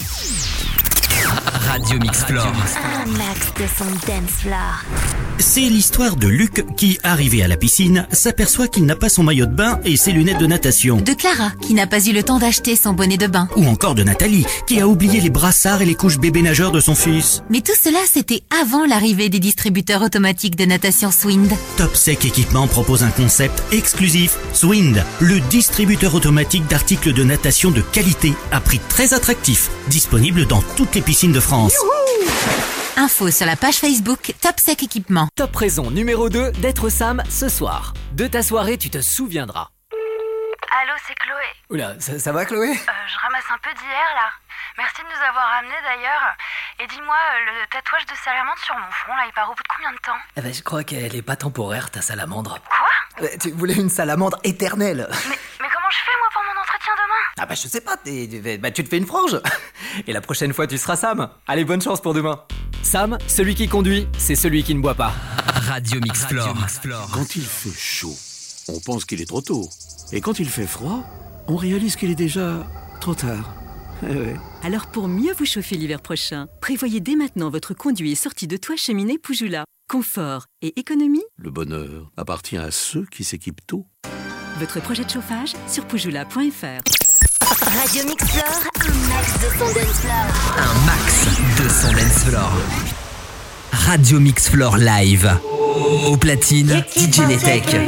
Radio Mix Floor. Un max de son dance floor. C'est l'histoire de Luc qui, arrivé à la piscine, s'aperçoit qu'il n'a pas son maillot de bain et ses lunettes de natation. De Clara, qui n'a pas eu le temps d'acheter son bonnet de bain. Ou encore de Nathalie, qui a oublié les brassards et les couches bébé nageurs de son fils. Mais tout cela, c'était avant l'arrivée des distributeurs automatiques de natation Swind. Topsec Équipement propose un concept exclusif, Swind, le distributeur automatique d'articles de natation de qualité à prix très attractif, disponible dans toutes les piscines de France. Youhou! Info sur la page Facebook Topsec Équipement. Top raison numéro deux d'être Sam ce soir. De ta soirée, tu te souviendras. Allô, c'est Chloé. Oula, ça, ça va Chloé? Euh, je ramasse un peu d'hier là. Merci de nous avoir ramenés d'ailleurs. Et dis-moi, euh, le tatouage de salamandre sur mon front là, il part au bout de combien de temps? Eh ben, je crois qu'elle est pas temporaire, ta salamandre. Quoi? Euh, Tu voulais une salamandre éternelle. Mais, mais comment je fais moi pour mon entretien demain? Ah bah je sais pas, t'es- bah, tu te fais une frange. Et la prochaine fois tu seras Sam. Allez, bonne chance pour demain. Sam, celui qui conduit, c'est celui qui ne boit pas. Radio Mix Floor. Quand il fait chaud, on pense qu'il est trop tôt. Et quand il fait froid, on réalise qu'il est déjà trop tard. Eh ouais. Alors pour mieux vous chauffer l'hiver prochain, prévoyez dès maintenant votre conduit et sortie de toit cheminée Poujoula. Confort et économie, Le bonheur appartient à ceux qui s'équipent tôt. votre projet de chauffage sur poujoula point f r. Radio Mix Floor, un max de son dance floor. Un max de son dance floor. Radio Mix Floor live. Au platine, D J Netek. Taking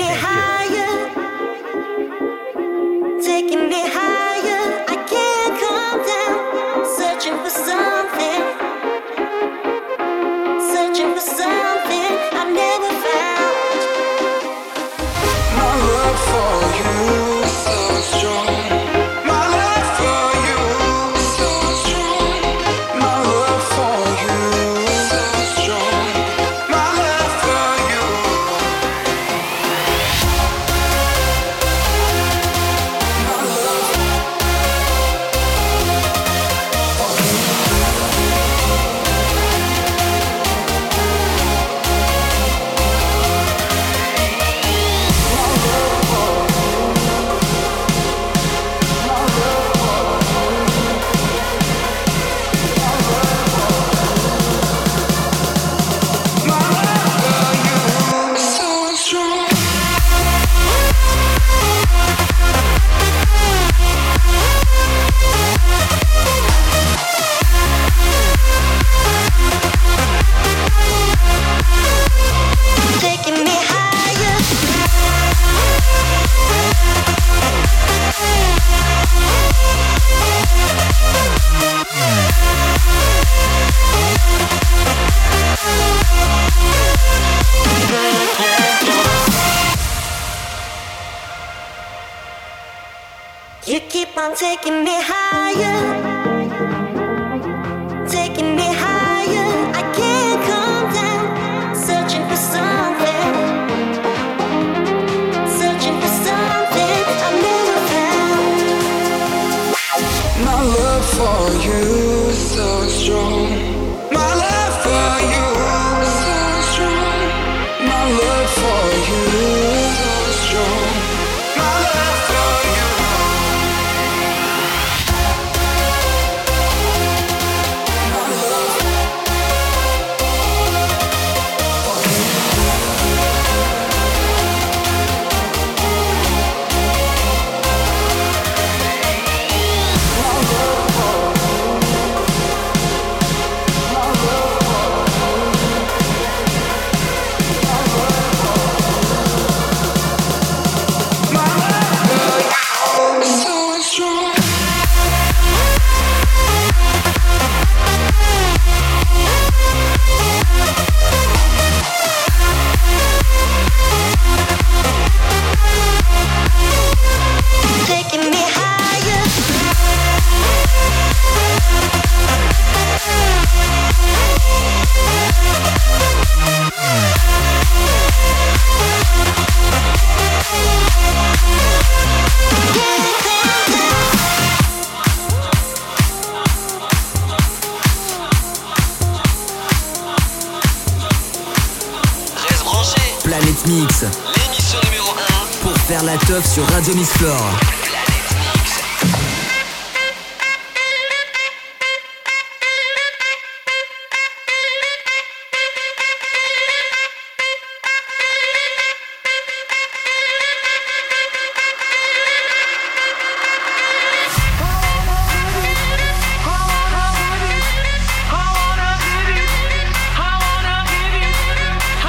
me higher, I can't calm down. Searching for something, searching for something I never found. My love for you is so strong. My love for you is so strong. My love for you is so strong. My love for you. taking me higher, taking me higher. I can't come down, searching for something, searching for something I've never found. My love for you is so strong. My love for you is so strong. My love for you is so strong. My love for you. Taking me higher. Reste branché. Planète Mix. L'émission numéro un pour faire la teuf sur Radio Mix Floor.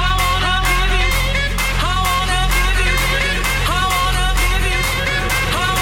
I wanna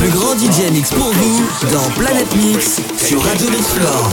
plus grand D J mix pour vous dans Planète Mix sur Radio Mixplore.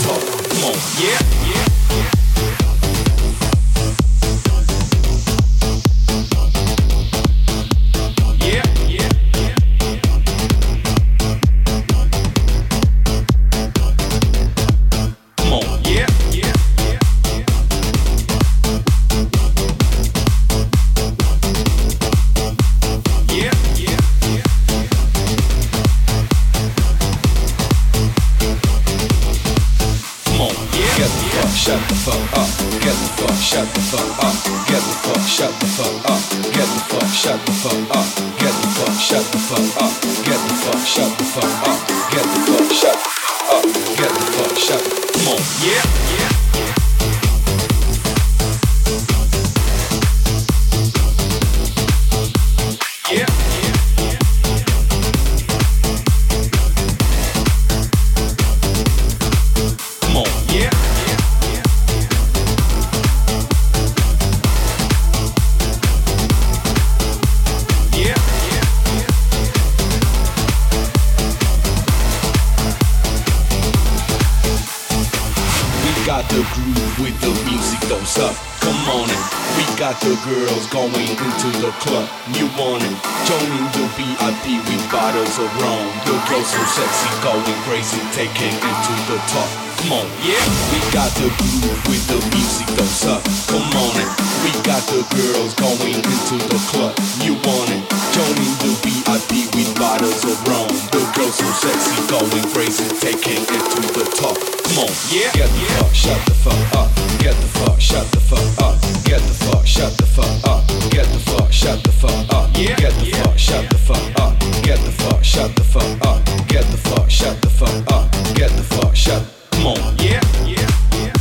The girls going into the club, you want it. Joining the V I P with bottles of rum. The girls so sexy, going crazy, taking it to the top. Come on, yeah. We got the groove with the music goes up. Come on it. We got the girls going into the club, you want it. Joining the V I P with bottles of rum. The girls so sexy, going crazy, taking it to the top. Come on, yeah. Get the fuck, shut the fuck up. Get the fuck, shut the fuck up. Get the fuck, shut the fuck up. Get the fuck, shut the fuck up. Yeah. Get the fuck, shut the fuck up. Get the fuck, shut the fuck up. Get the fuck, shut the fuck up. Get the fuck, shut. Come on, yeah, yeah, yeah.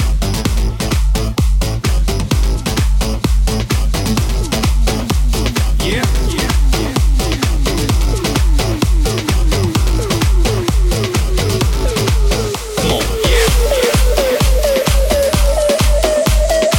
Yeah, yeah. Come on, yeah, yeah.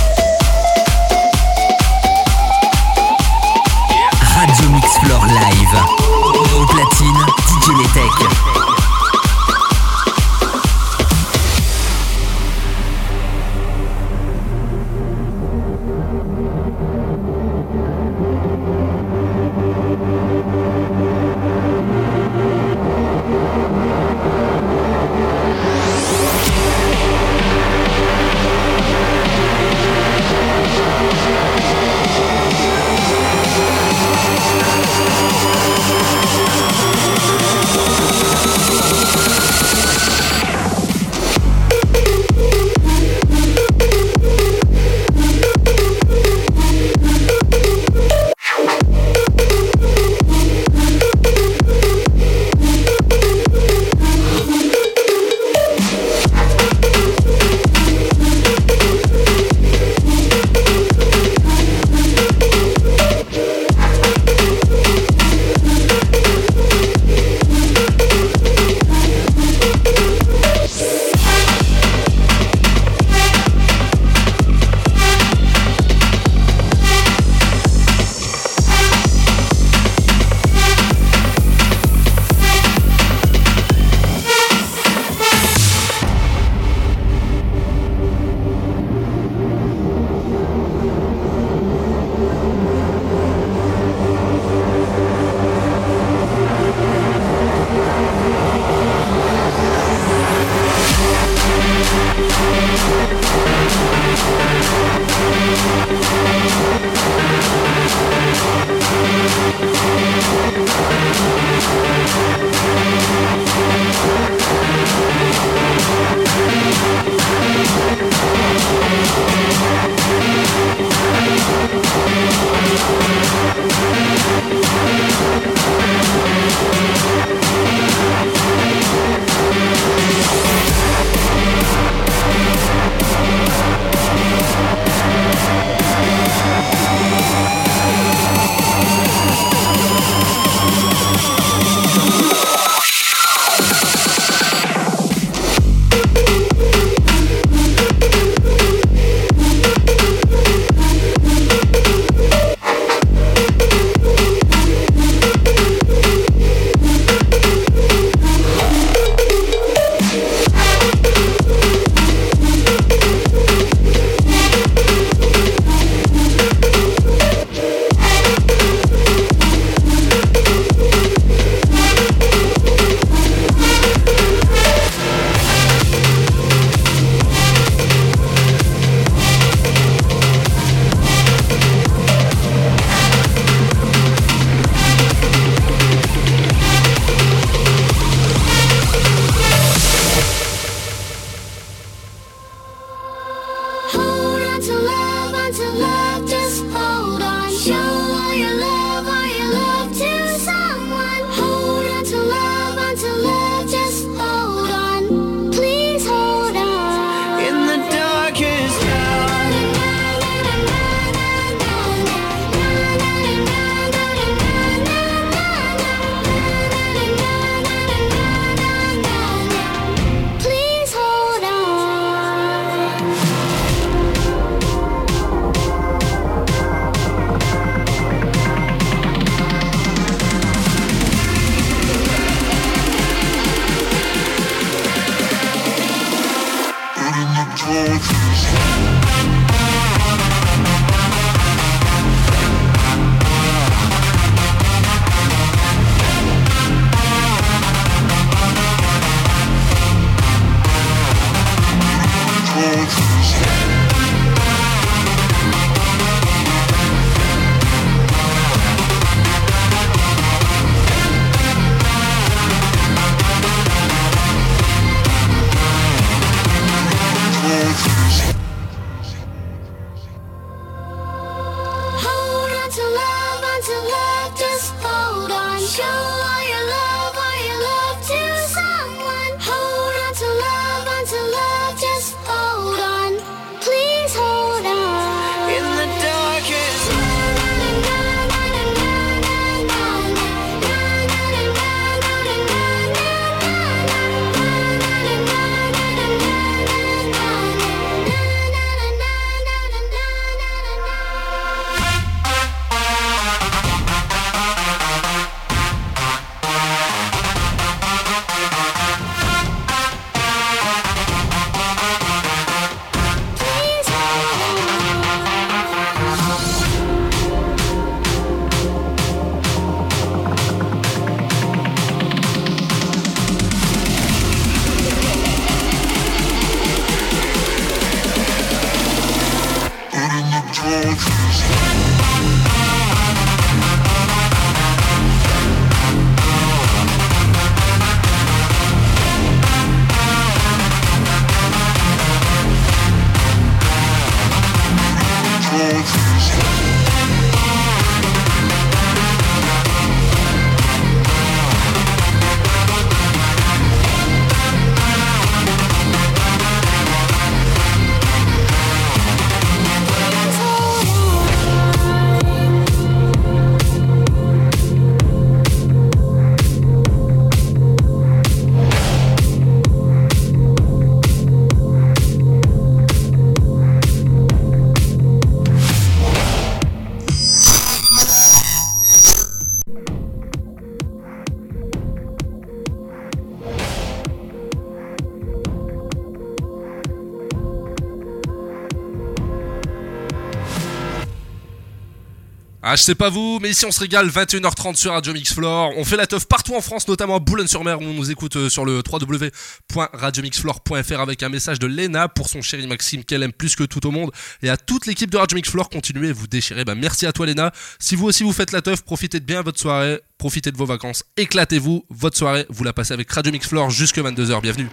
Ah, je sais pas vous, mais ici on se régale, vingt et une heures trente sur Radio Mix Floor. On fait la teuf partout en France, notamment à Boulogne-sur-Mer, où on nous écoute sur le w w w point radio mix floor point f r avec un message de Léna pour son chéri Maxime qu'elle aime plus que tout au monde. Et à toute l'équipe de Radio Mix Floor, continuez, vous déchirez. Bah, merci à toi Léna. Si vous aussi vous faites la teuf, profitez de bien votre soirée, profitez de vos vacances, éclatez-vous. Votre soirée, vous la passez avec Radio Mix Floor jusque vingt-deux heures. Bienvenue.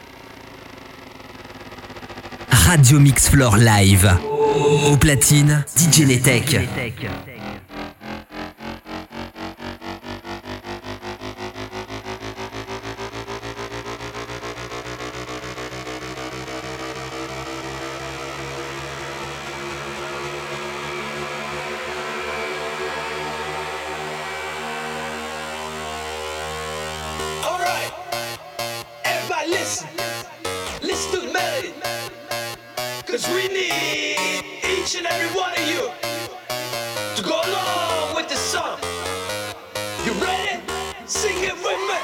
Radio Mix Floor Live. Au platine, D J Netek. Cause we need each and every one of you to go along with the song. You ready? Sing it with me.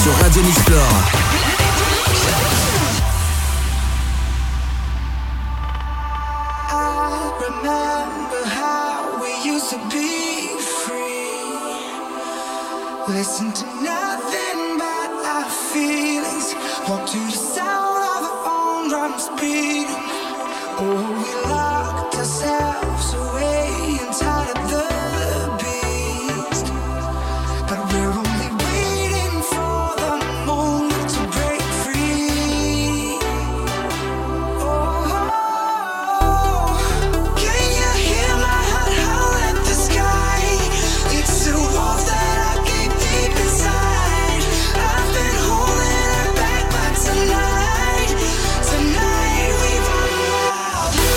sur Radio Mixplore. Listen to nothing but our feelings. Walk to the sound of our own drums beating. Oh, we locked ourselves away inside of the beast. But we're only waiting for the moment to break free. Oh, can you hear my heart howl at the sky? It's a wolf that inside, I've been holding her back, but tonight, tonight we run wild.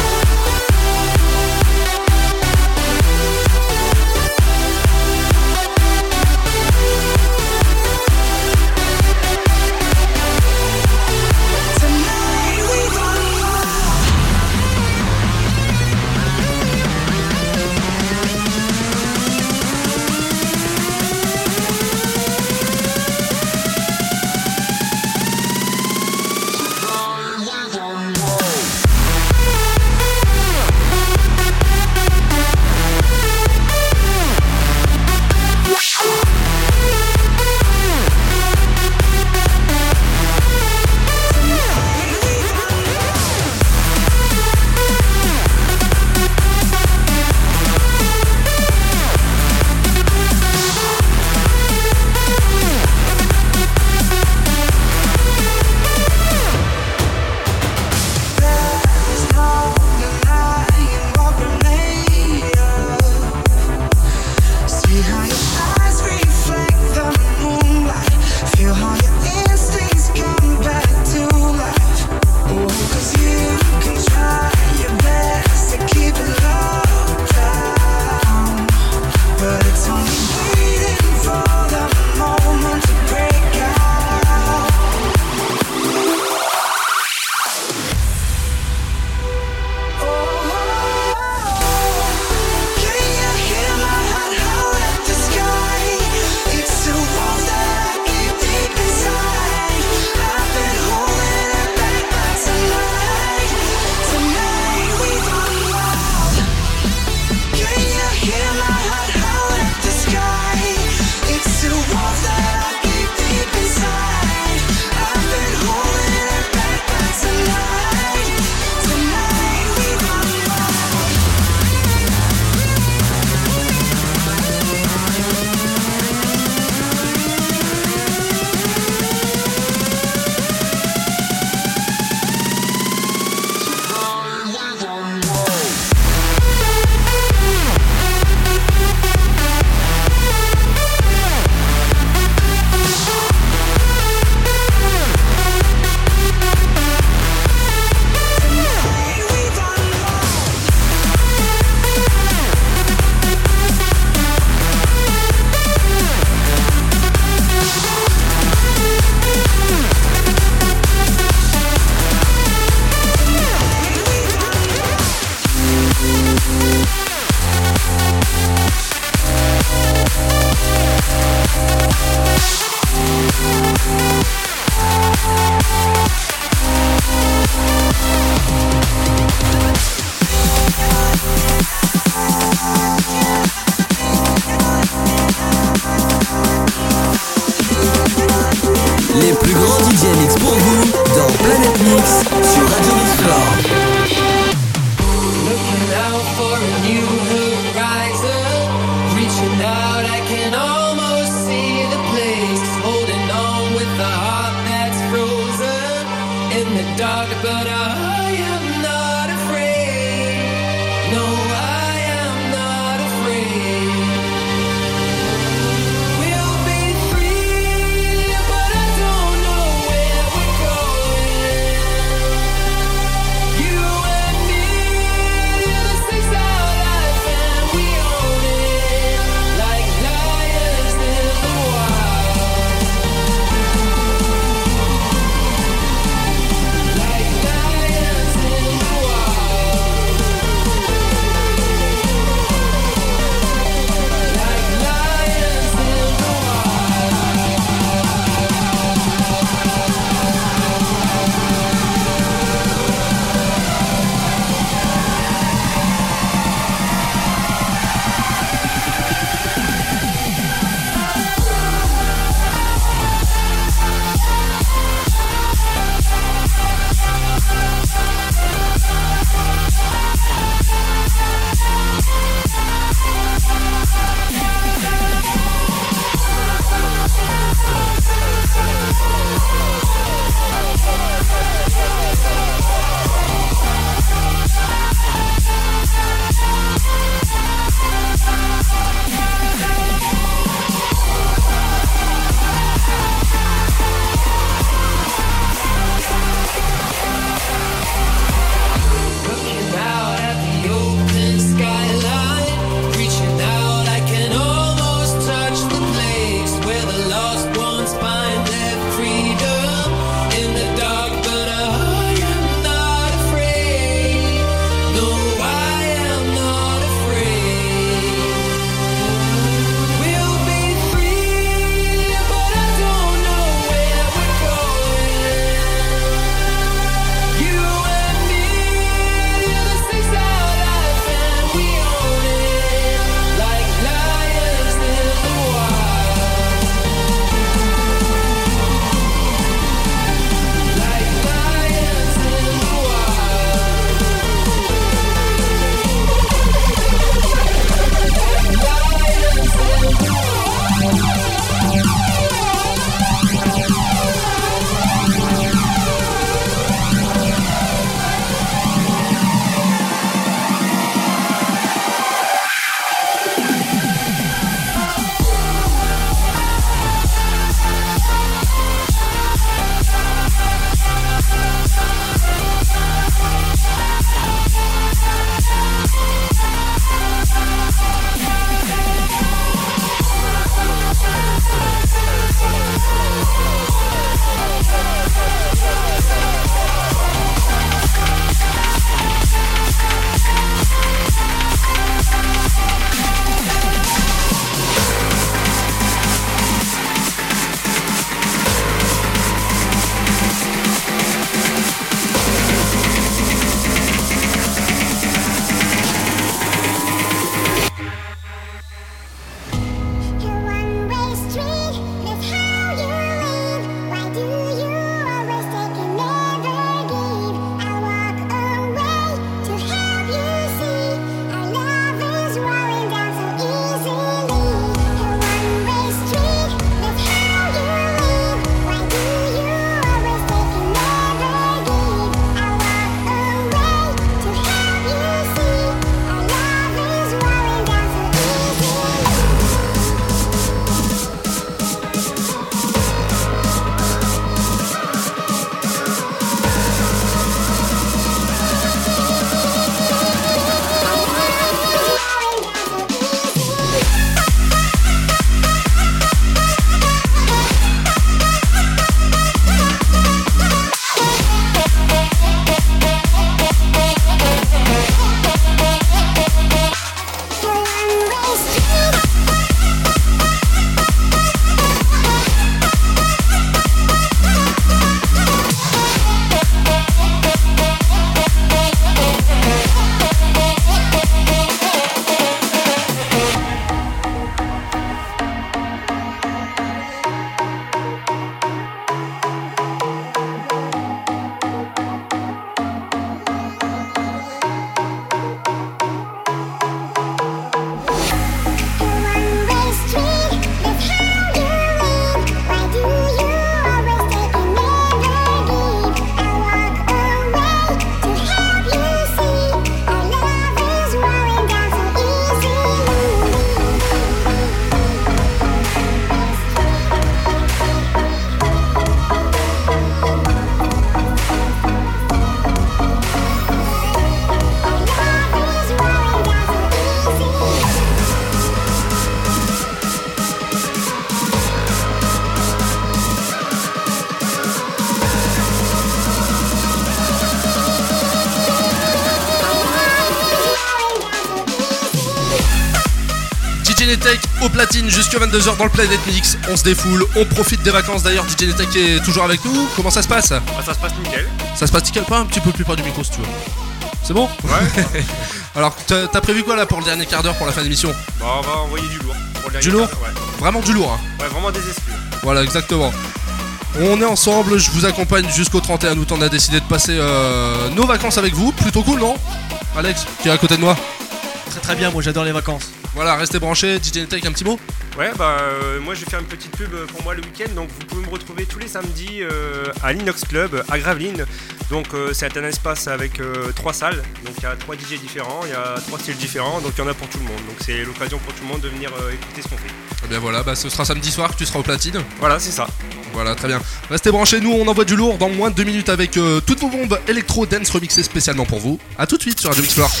Netech au platine jusqu'à vingt-deux heures dans le Planet Mix. On se défoule, on profite des vacances. D'ailleurs, D J Netech est toujours avec nous. Comment ça se passe? Bah, ça se passe nickel. Ça se passe nickel, pas un petit peu plus près du micro si tu veux. C'est bon? Ouais. Alors, t'as, t'as prévu quoi là pour le dernier quart d'heure pour la fin d'émission? Bah, on va envoyer du lourd. Pour le Du lourd? quart, ouais. Vraiment du lourd, hein. Ouais, vraiment des exclus. Voilà, exactement. On est ensemble, je vous accompagne jusqu'au trente et un août. On a décidé de passer euh, nos vacances avec vous. Plutôt cool, non? Alex, qui est à côté de moi. Très très bien, moi j'adore les vacances. Voilà, restez branchés. D J Netech, un petit mot? Ouais, bah euh, moi je vais faire une petite pub pour moi le week-end. Donc vous pouvez me retrouver tous les samedis euh, à l'Inox Club à Gravelines. Donc euh, c'est un espace avec euh, trois salles. Donc il y a trois D J différents, il y a trois styles différents. Donc il y en a pour tout le monde. Donc c'est l'occasion pour tout le monde de venir euh, écouter ce qu'on fait. Eh bien voilà, bah, ce sera samedi soir que tu seras au platine. Voilà, c'est ça. Voilà, très bien. Restez branchés, nous on envoie du lourd dans moins de deux minutes avec euh, toutes vos bombes électro dance remixées spécialement pour vous. A tout de suite sur Radio Mix Floor.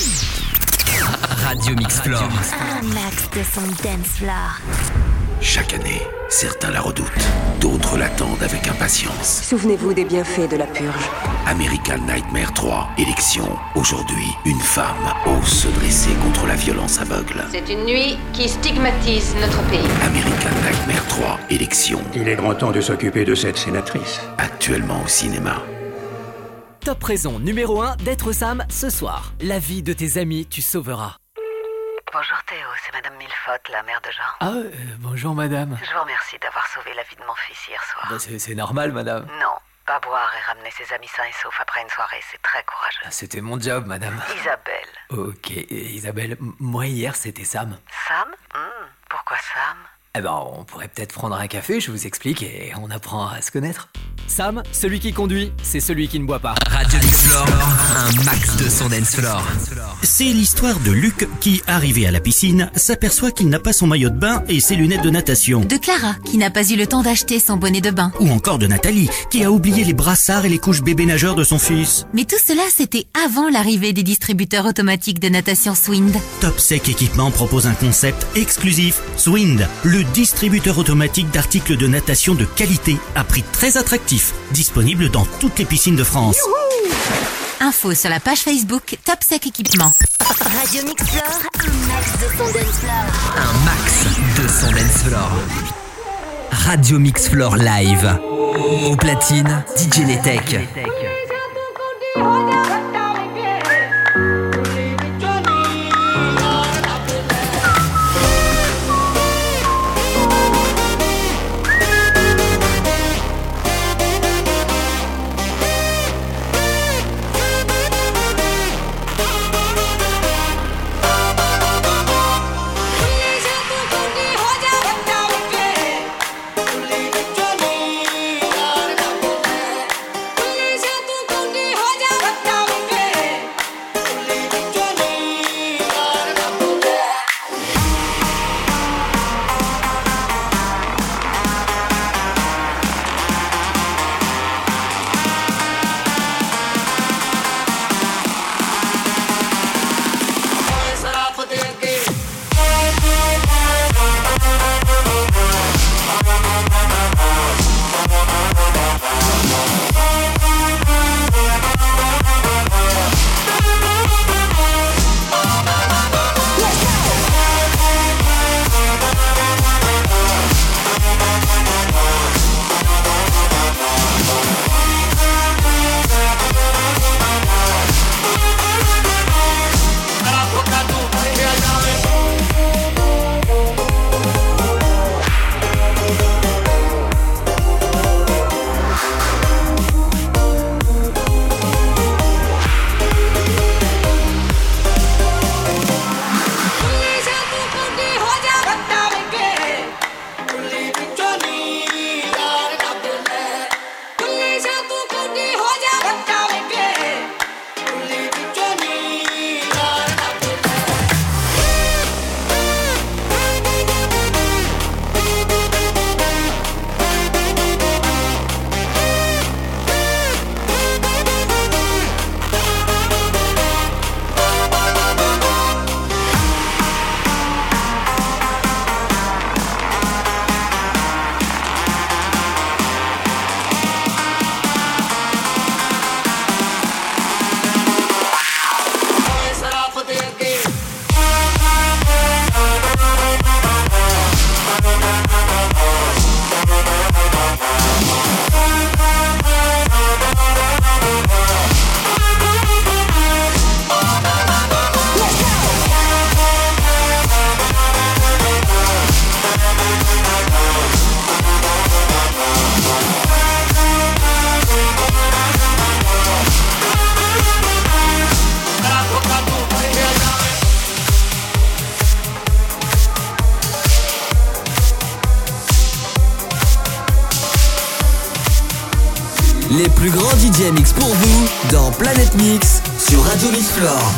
Radio Mix Floor. Un max de son dance floor. Chaque année, certains la redoutent, d'autres l'attendent avec impatience. Souvenez-vous des bienfaits de la purge. American Nightmare trois, élection. Aujourd'hui, une femme ose se dresser contre la violence aveugle. C'est une nuit qui stigmatise notre pays. American Nightmare trois, élection. Il est grand temps de s'occuper de cette sénatrice. Actuellement au cinéma. Top raison numéro un d'être Sam ce soir. La vie de tes amis, tu sauveras. Bonjour Théo, c'est Madame Millefotte, la mère de Jean. Ah, euh, bonjour madame. Je vous remercie d'avoir sauvé la vie de mon fils hier soir. Bah, c'est, c'est normal madame. Non, pas boire et ramener ses amis sains et saufs après une soirée, c'est très courageux. Ah, c'était mon job madame. Isabelle. Ok, Isabelle, m- moi hier c'était Sam. Sam Hmm, Pourquoi Sam? Eh ben, on pourrait peut-être prendre un café, je vous explique, et on apprend à se connaître. Sam, celui qui conduit, c'est celui qui ne boit pas. Radio Mix Floor, un max de son dance floor. C'est l'histoire de Luc qui, arrivé à la piscine, s'aperçoit qu'il n'a pas son maillot de bain et ses lunettes de natation. De Clara, qui n'a pas eu le temps d'acheter son bonnet de bain. Ou encore de Nathalie, qui a oublié les brassards et les couches bébé nageurs de son fils. Mais tout cela, c'était avant l'arrivée des distributeurs automatiques de natation Swind. Topsec Équipement propose un concept exclusif, Swind, le distributeur automatique d'articles de natation de qualité à prix très attractif, disponible dans toutes les piscines de France. Youhou! Info sur la page Facebook Topsec Équipement. Radio Mix Floor, un max de son dance floor. Un max de son dance floor. Radio Mix Floor Live. Au platine, D J Netech. हो जा Les plus grands D J mix pour vous dans Planète Mix sur Radio Mixflore.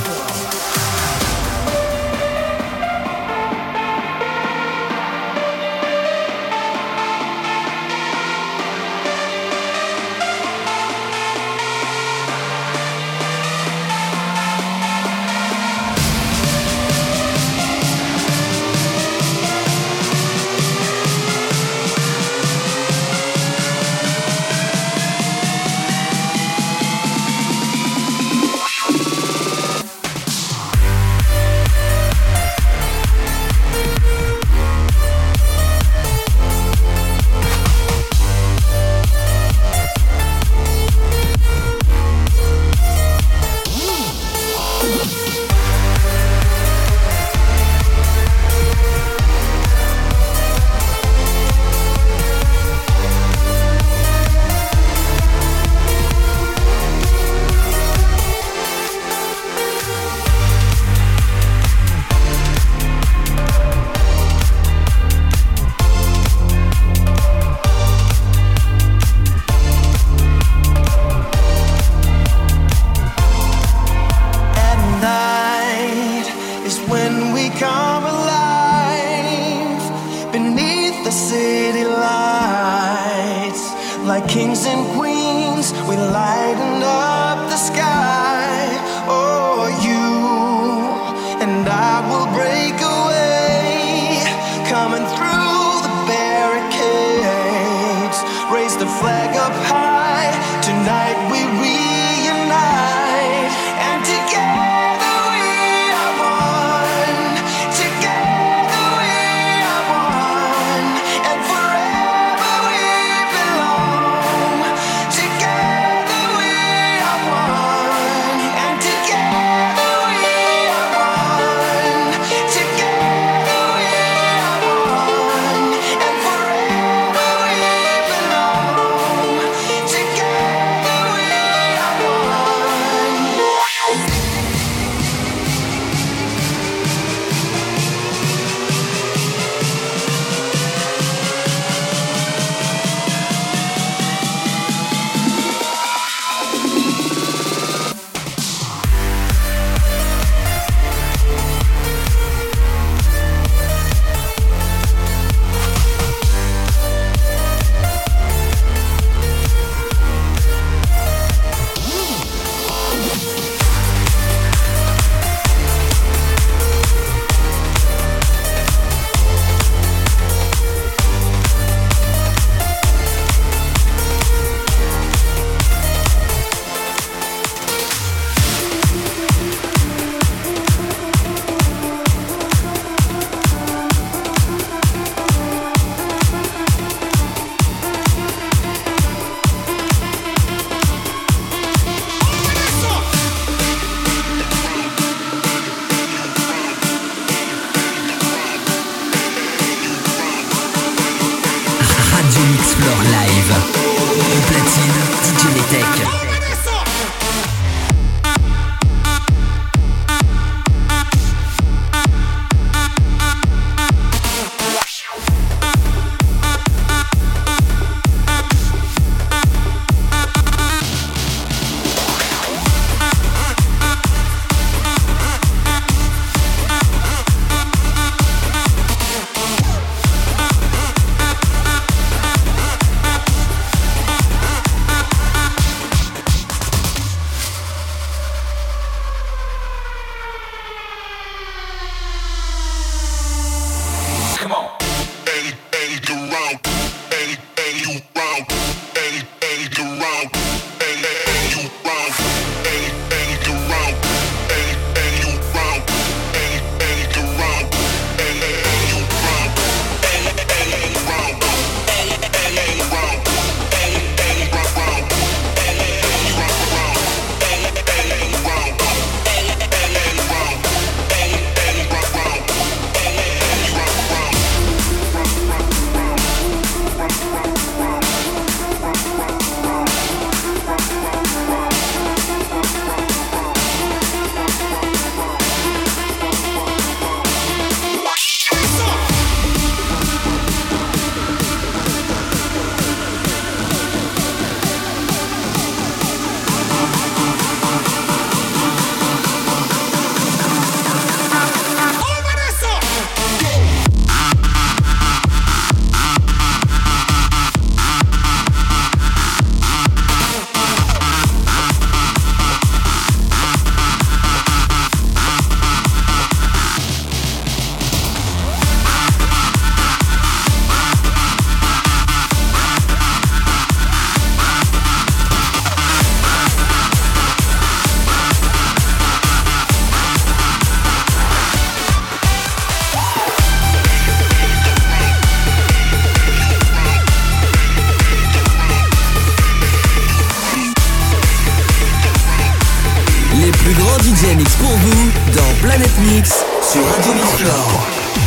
vous dans Planète Mix sur Radio Mix-Flore.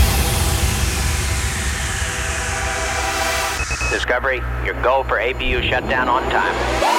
Discovery, your go for A P U shutdown on time.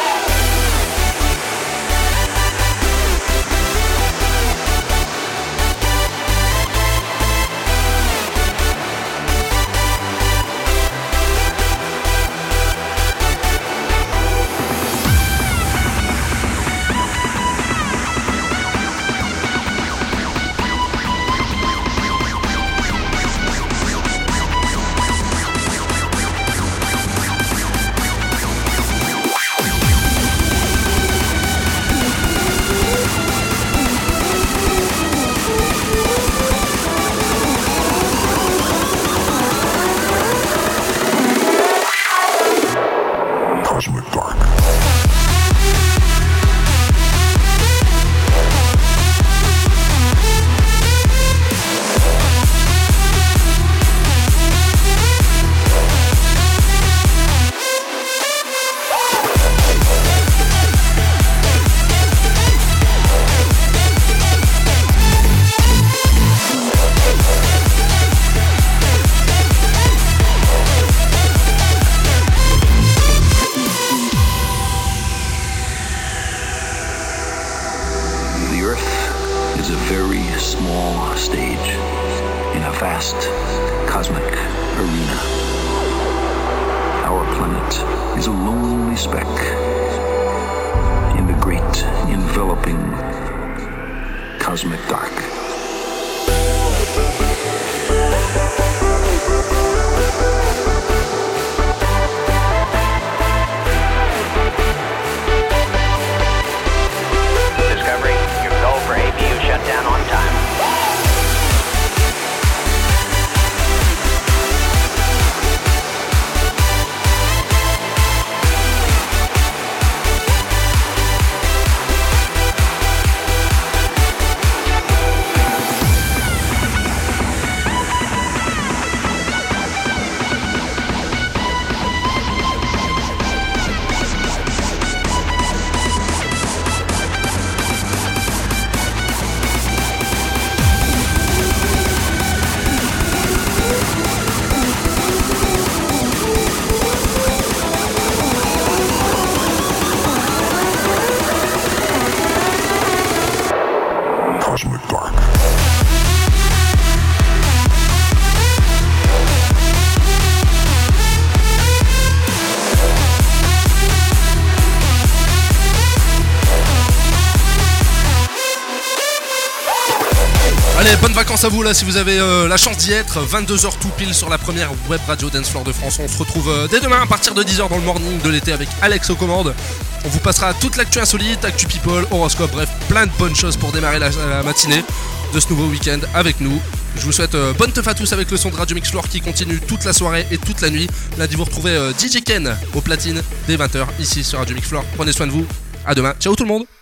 Allez, bonnes vacances à vous là si vous avez euh, la chance d'y être. vingt-deux heures tout pile sur la première web radio Dance Floor de France. On se retrouve euh, dès demain à partir de dix heures dans le morning de l'été avec Alex aux commandes. On vous passera toute l'actu insolite, actu people, horoscope, bref, plein de bonnes choses pour démarrer la, la matinée de ce nouveau week-end avec nous. Je vous souhaite euh, bonne teuf à tous avec le son de Radio Mix Floor qui continue toute la soirée et toute la nuit. Lundi vous retrouvez euh, D J Ken au platine dès vingt heures ici sur Radio Mix Floor. Prenez soin de vous, à demain, ciao tout le monde.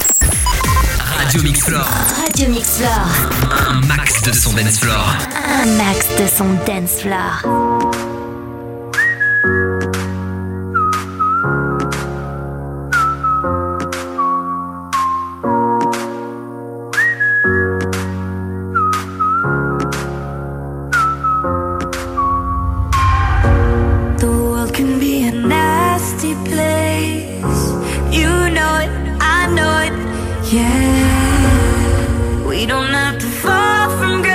Radio Mix Floor. Radio Mix Floor. Un max de son dance floor. Un max de son dance floor. The world can be a nasty place. You know it, I know it. Yeah, we don't have to fall from grace.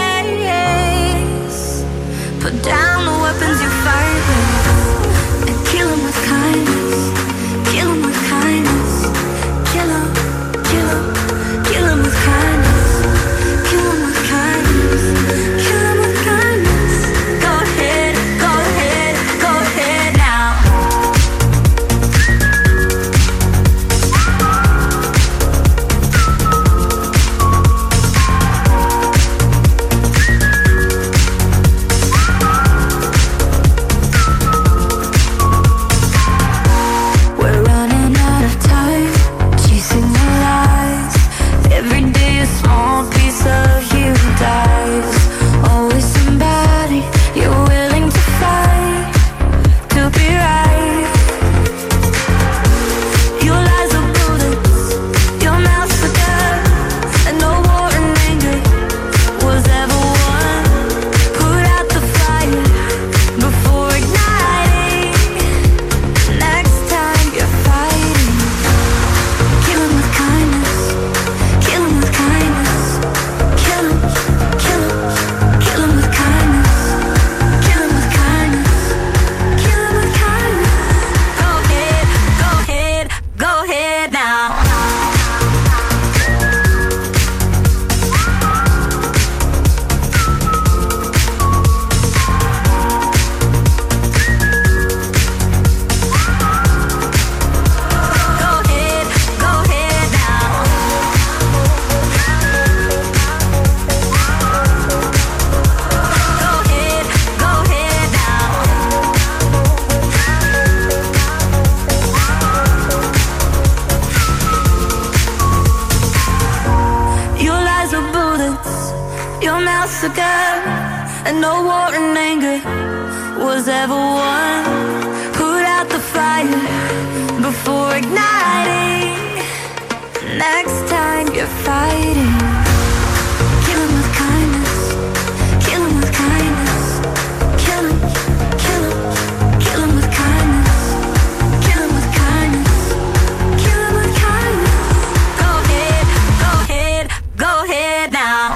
Put down the weapons you fight with and kill them with kindness. Kill them with kindness. Kill them, kill them, kill them with kindness. Kill them with kindness. Kill them with kindness. Go ahead, go ahead, go ahead now. us again, and no war and anger was ever won. Put out the fire before igniting. Next time you're fighting, kill him with kindness, kill him with kindness, kill him, kill him, kill him with kindness, kill him with kindness, kill him with kindness. Go ahead, go ahead, go ahead now.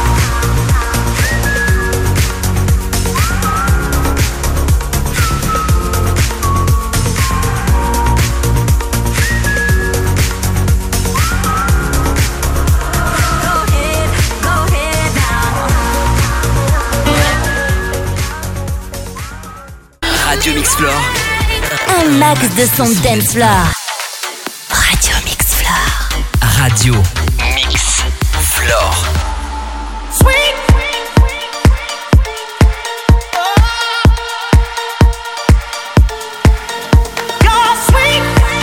Radio Mix Floor. Un max de son dance floor. Radio Mix Floor. Radio Mix Floor. Sweet. You're sweet.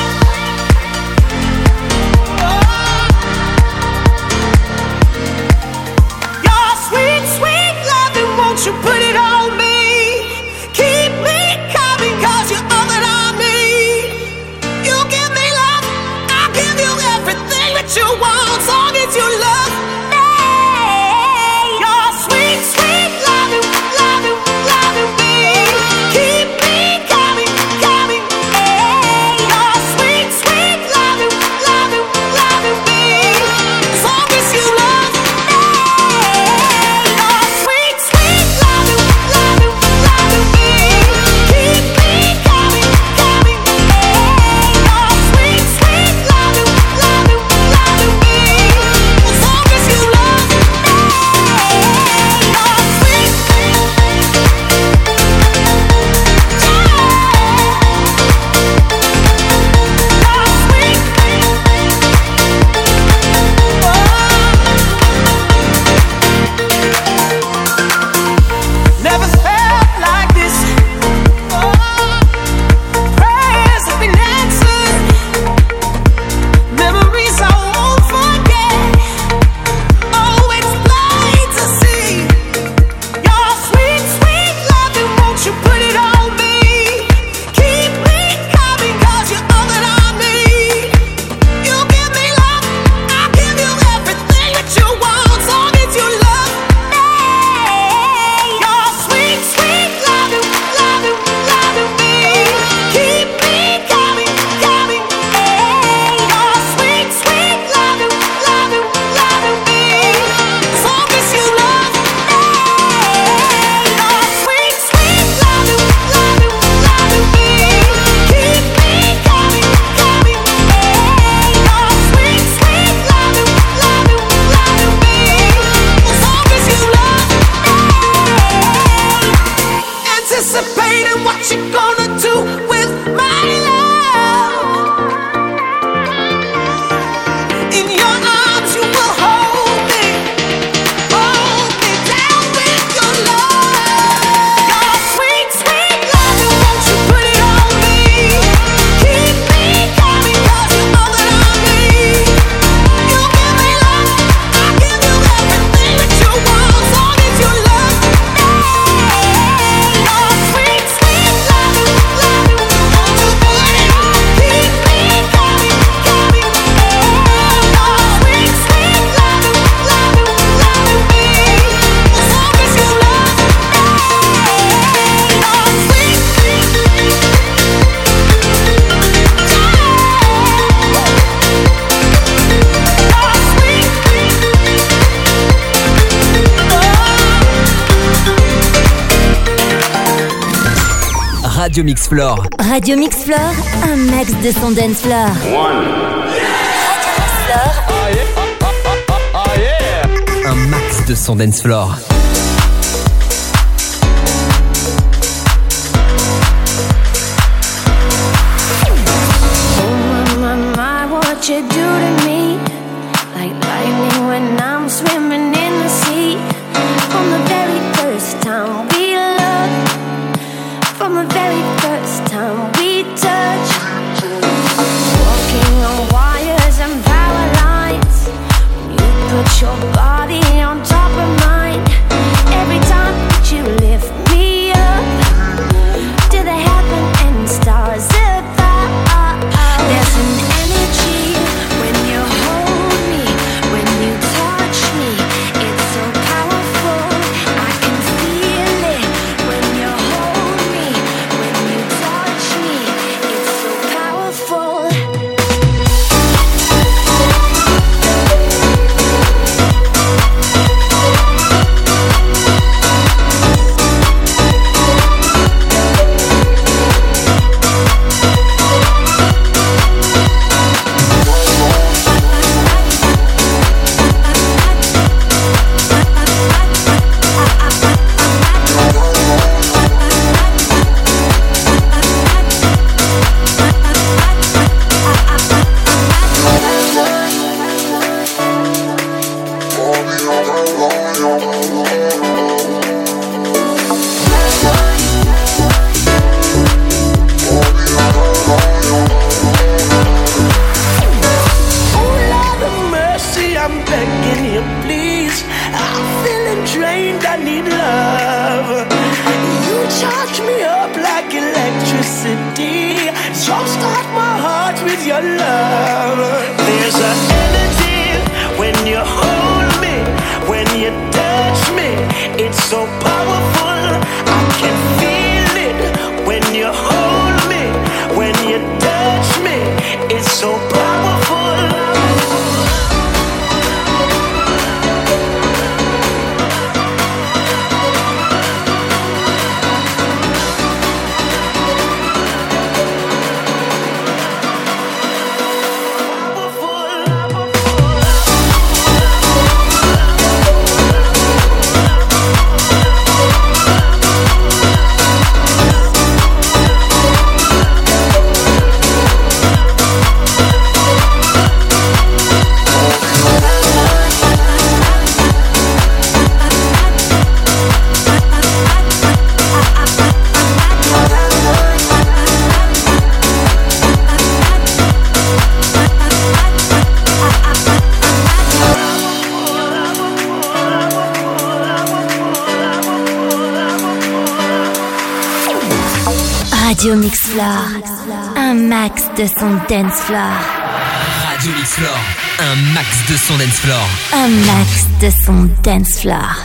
You're sweet, sweet loving, won't you put it on me? Keep me coming, cause you're all that I need. You give me love, I'll give you everything that you want, as long as you love me. You're sweet, sweet loving, loving, loving me. Keep me coming, coming. You're sweet, sweet loving, loving, loving me, as long as you love me. You're sweet, sweet loving, loving, loving me. Keep me coming, coming. You're sweet, sweet loving, loving, loving me, as long as you love me. You're sweet, never felt like this. Prayers have been answered. Memories I won't forget. Oh, it's plain to see. Your sweet, sweet loving, won't you put it on me? Keep me coming, cause you're all that I need. You give me love, I'll give you everything that you want, as long as you love me. Your sweet, sweet loving, loving, loving me. Keep me coming, coming. Your sweet, sweet loving, loving, loving me, as long as you love me. Your sweet, sweet loving, loving, loving me. Keep me coming, coming. Your sweet, sweet loving, loving, loving me, as long as you love me. Anticipating what you're gonna do with my love. In your arms you will hold me, hold me down with your love. Your sweet, sweet loving, won't you put it on me? Keep me coming, cause you're all that I need. You give me love, I'll give you everything that you want, as long as you love me. Your sweet, sweet loving, loving, won't you put it on? Keep me coming, coming. Your sweet, sweet loving, loving, loving me, as long as you love me. Your sweet, Radio Mix Floor. Radio Mix Floor, un max de son dance floor. Un max de son dance floor. Oh my, my, my, what you do to me, like lightning when I'm swimming in the sea. From the very first time we loved, from the very first time we touched, walking on wires and power lines. You put your body on top of mine. I'm begging you, please. I'm feeling drained, I need love. You charge me up like electricity. Jumpstart my heart with your love. There's an energy when you hold me, when you touch me. It's so powerful, I can feel it. When you hold me, when you touch me. It's so powerful. Radio Mix Floor, un max de son dance floor. Radio Mix Floor, un max de son dance floor. Un max de son dance floor.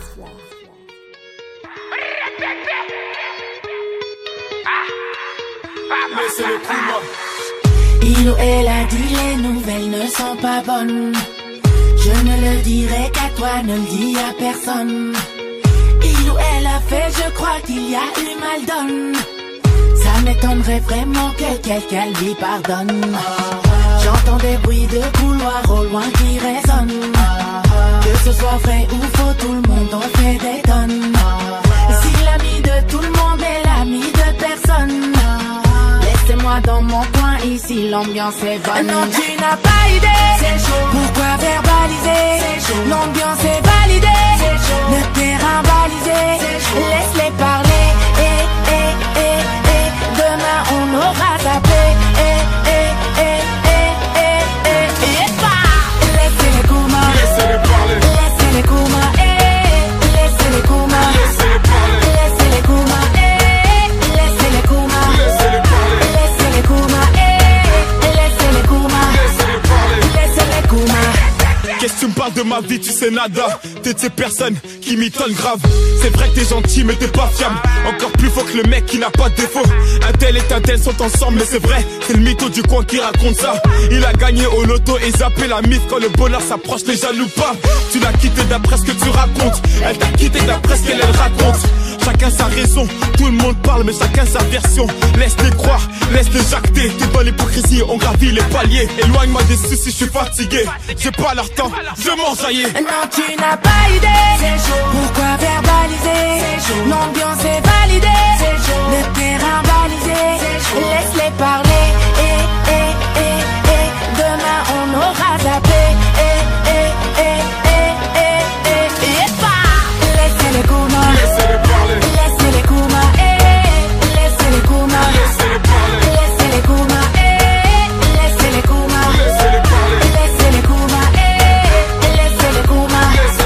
Il ou elle a dit les nouvelles ne sont pas bonnes. Je ne le dirai qu'à toi, ne le dis à personne. Il ou elle a fait, je crois qu'il y a eu mal donne. Ça m'étonnerait vraiment que quelqu'un lui pardonne. J'entends des bruits de couloir au loin qui résonnent. Que ce soit vrai ou faux, tout le monde en fait des tonnes. Si l'ami de tout le monde est l'ami de personne, laissez-moi dans mon coin, ici l'ambiance est bonne. Non, tu n'as pas idée, c'est chaud. Pourquoi verbaliser, c'est chaud. L'ambiance est validée, c'est chaud. Le terrain balisé, laisse-les parler. Eh, eh, eh, eh. Demain on aura tapé. Eh, eh, eh, eh, eh, eh. Et pas. Laissez-les coumas, laissez-les parler. Laissez-les coumas, eh. Laissez-les coumas, laissez-les parler. Laissez-les coumas, eh. Laissez-les coumas, laissez-les parler. Laissez-les coumas, eh. Laissez-les coumas, laissez-les parler. Laissez-les coumas. Qu'est-ce que tu me parles de ma vie, tu sais nada. T'es de ces personnes qui m'étonnent grave. C'est vrai que t'es gentil mais t'es pas fiable. Encore plus faux que le mec qui n'a pas de défaut. Un tel et un tel sont ensemble mais c'est vrai. C'est le mytho du coin qui raconte ça. Il a gagné au loto et zappé la mythe. Quand le bonheur s'approche les jaloux pas. Tu l'as quitté d'après ce que tu racontes. Elle t'a quitté d'après ce qu'elle elle raconte. Chacun sa raison, tout le monde parle mais chacun sa version. Laisse-les croire, laisse-les jacter. T'es dans l'hypocrisie, on gravit les paliers. Éloigne-moi des soucis, je suis fatigué. J'ai pas leur temps, je m'enjaillais. Non, tu n'as pas idée, c'est chaud. Pourquoi verbaliser, c'est chaud. L'ambiance est validée.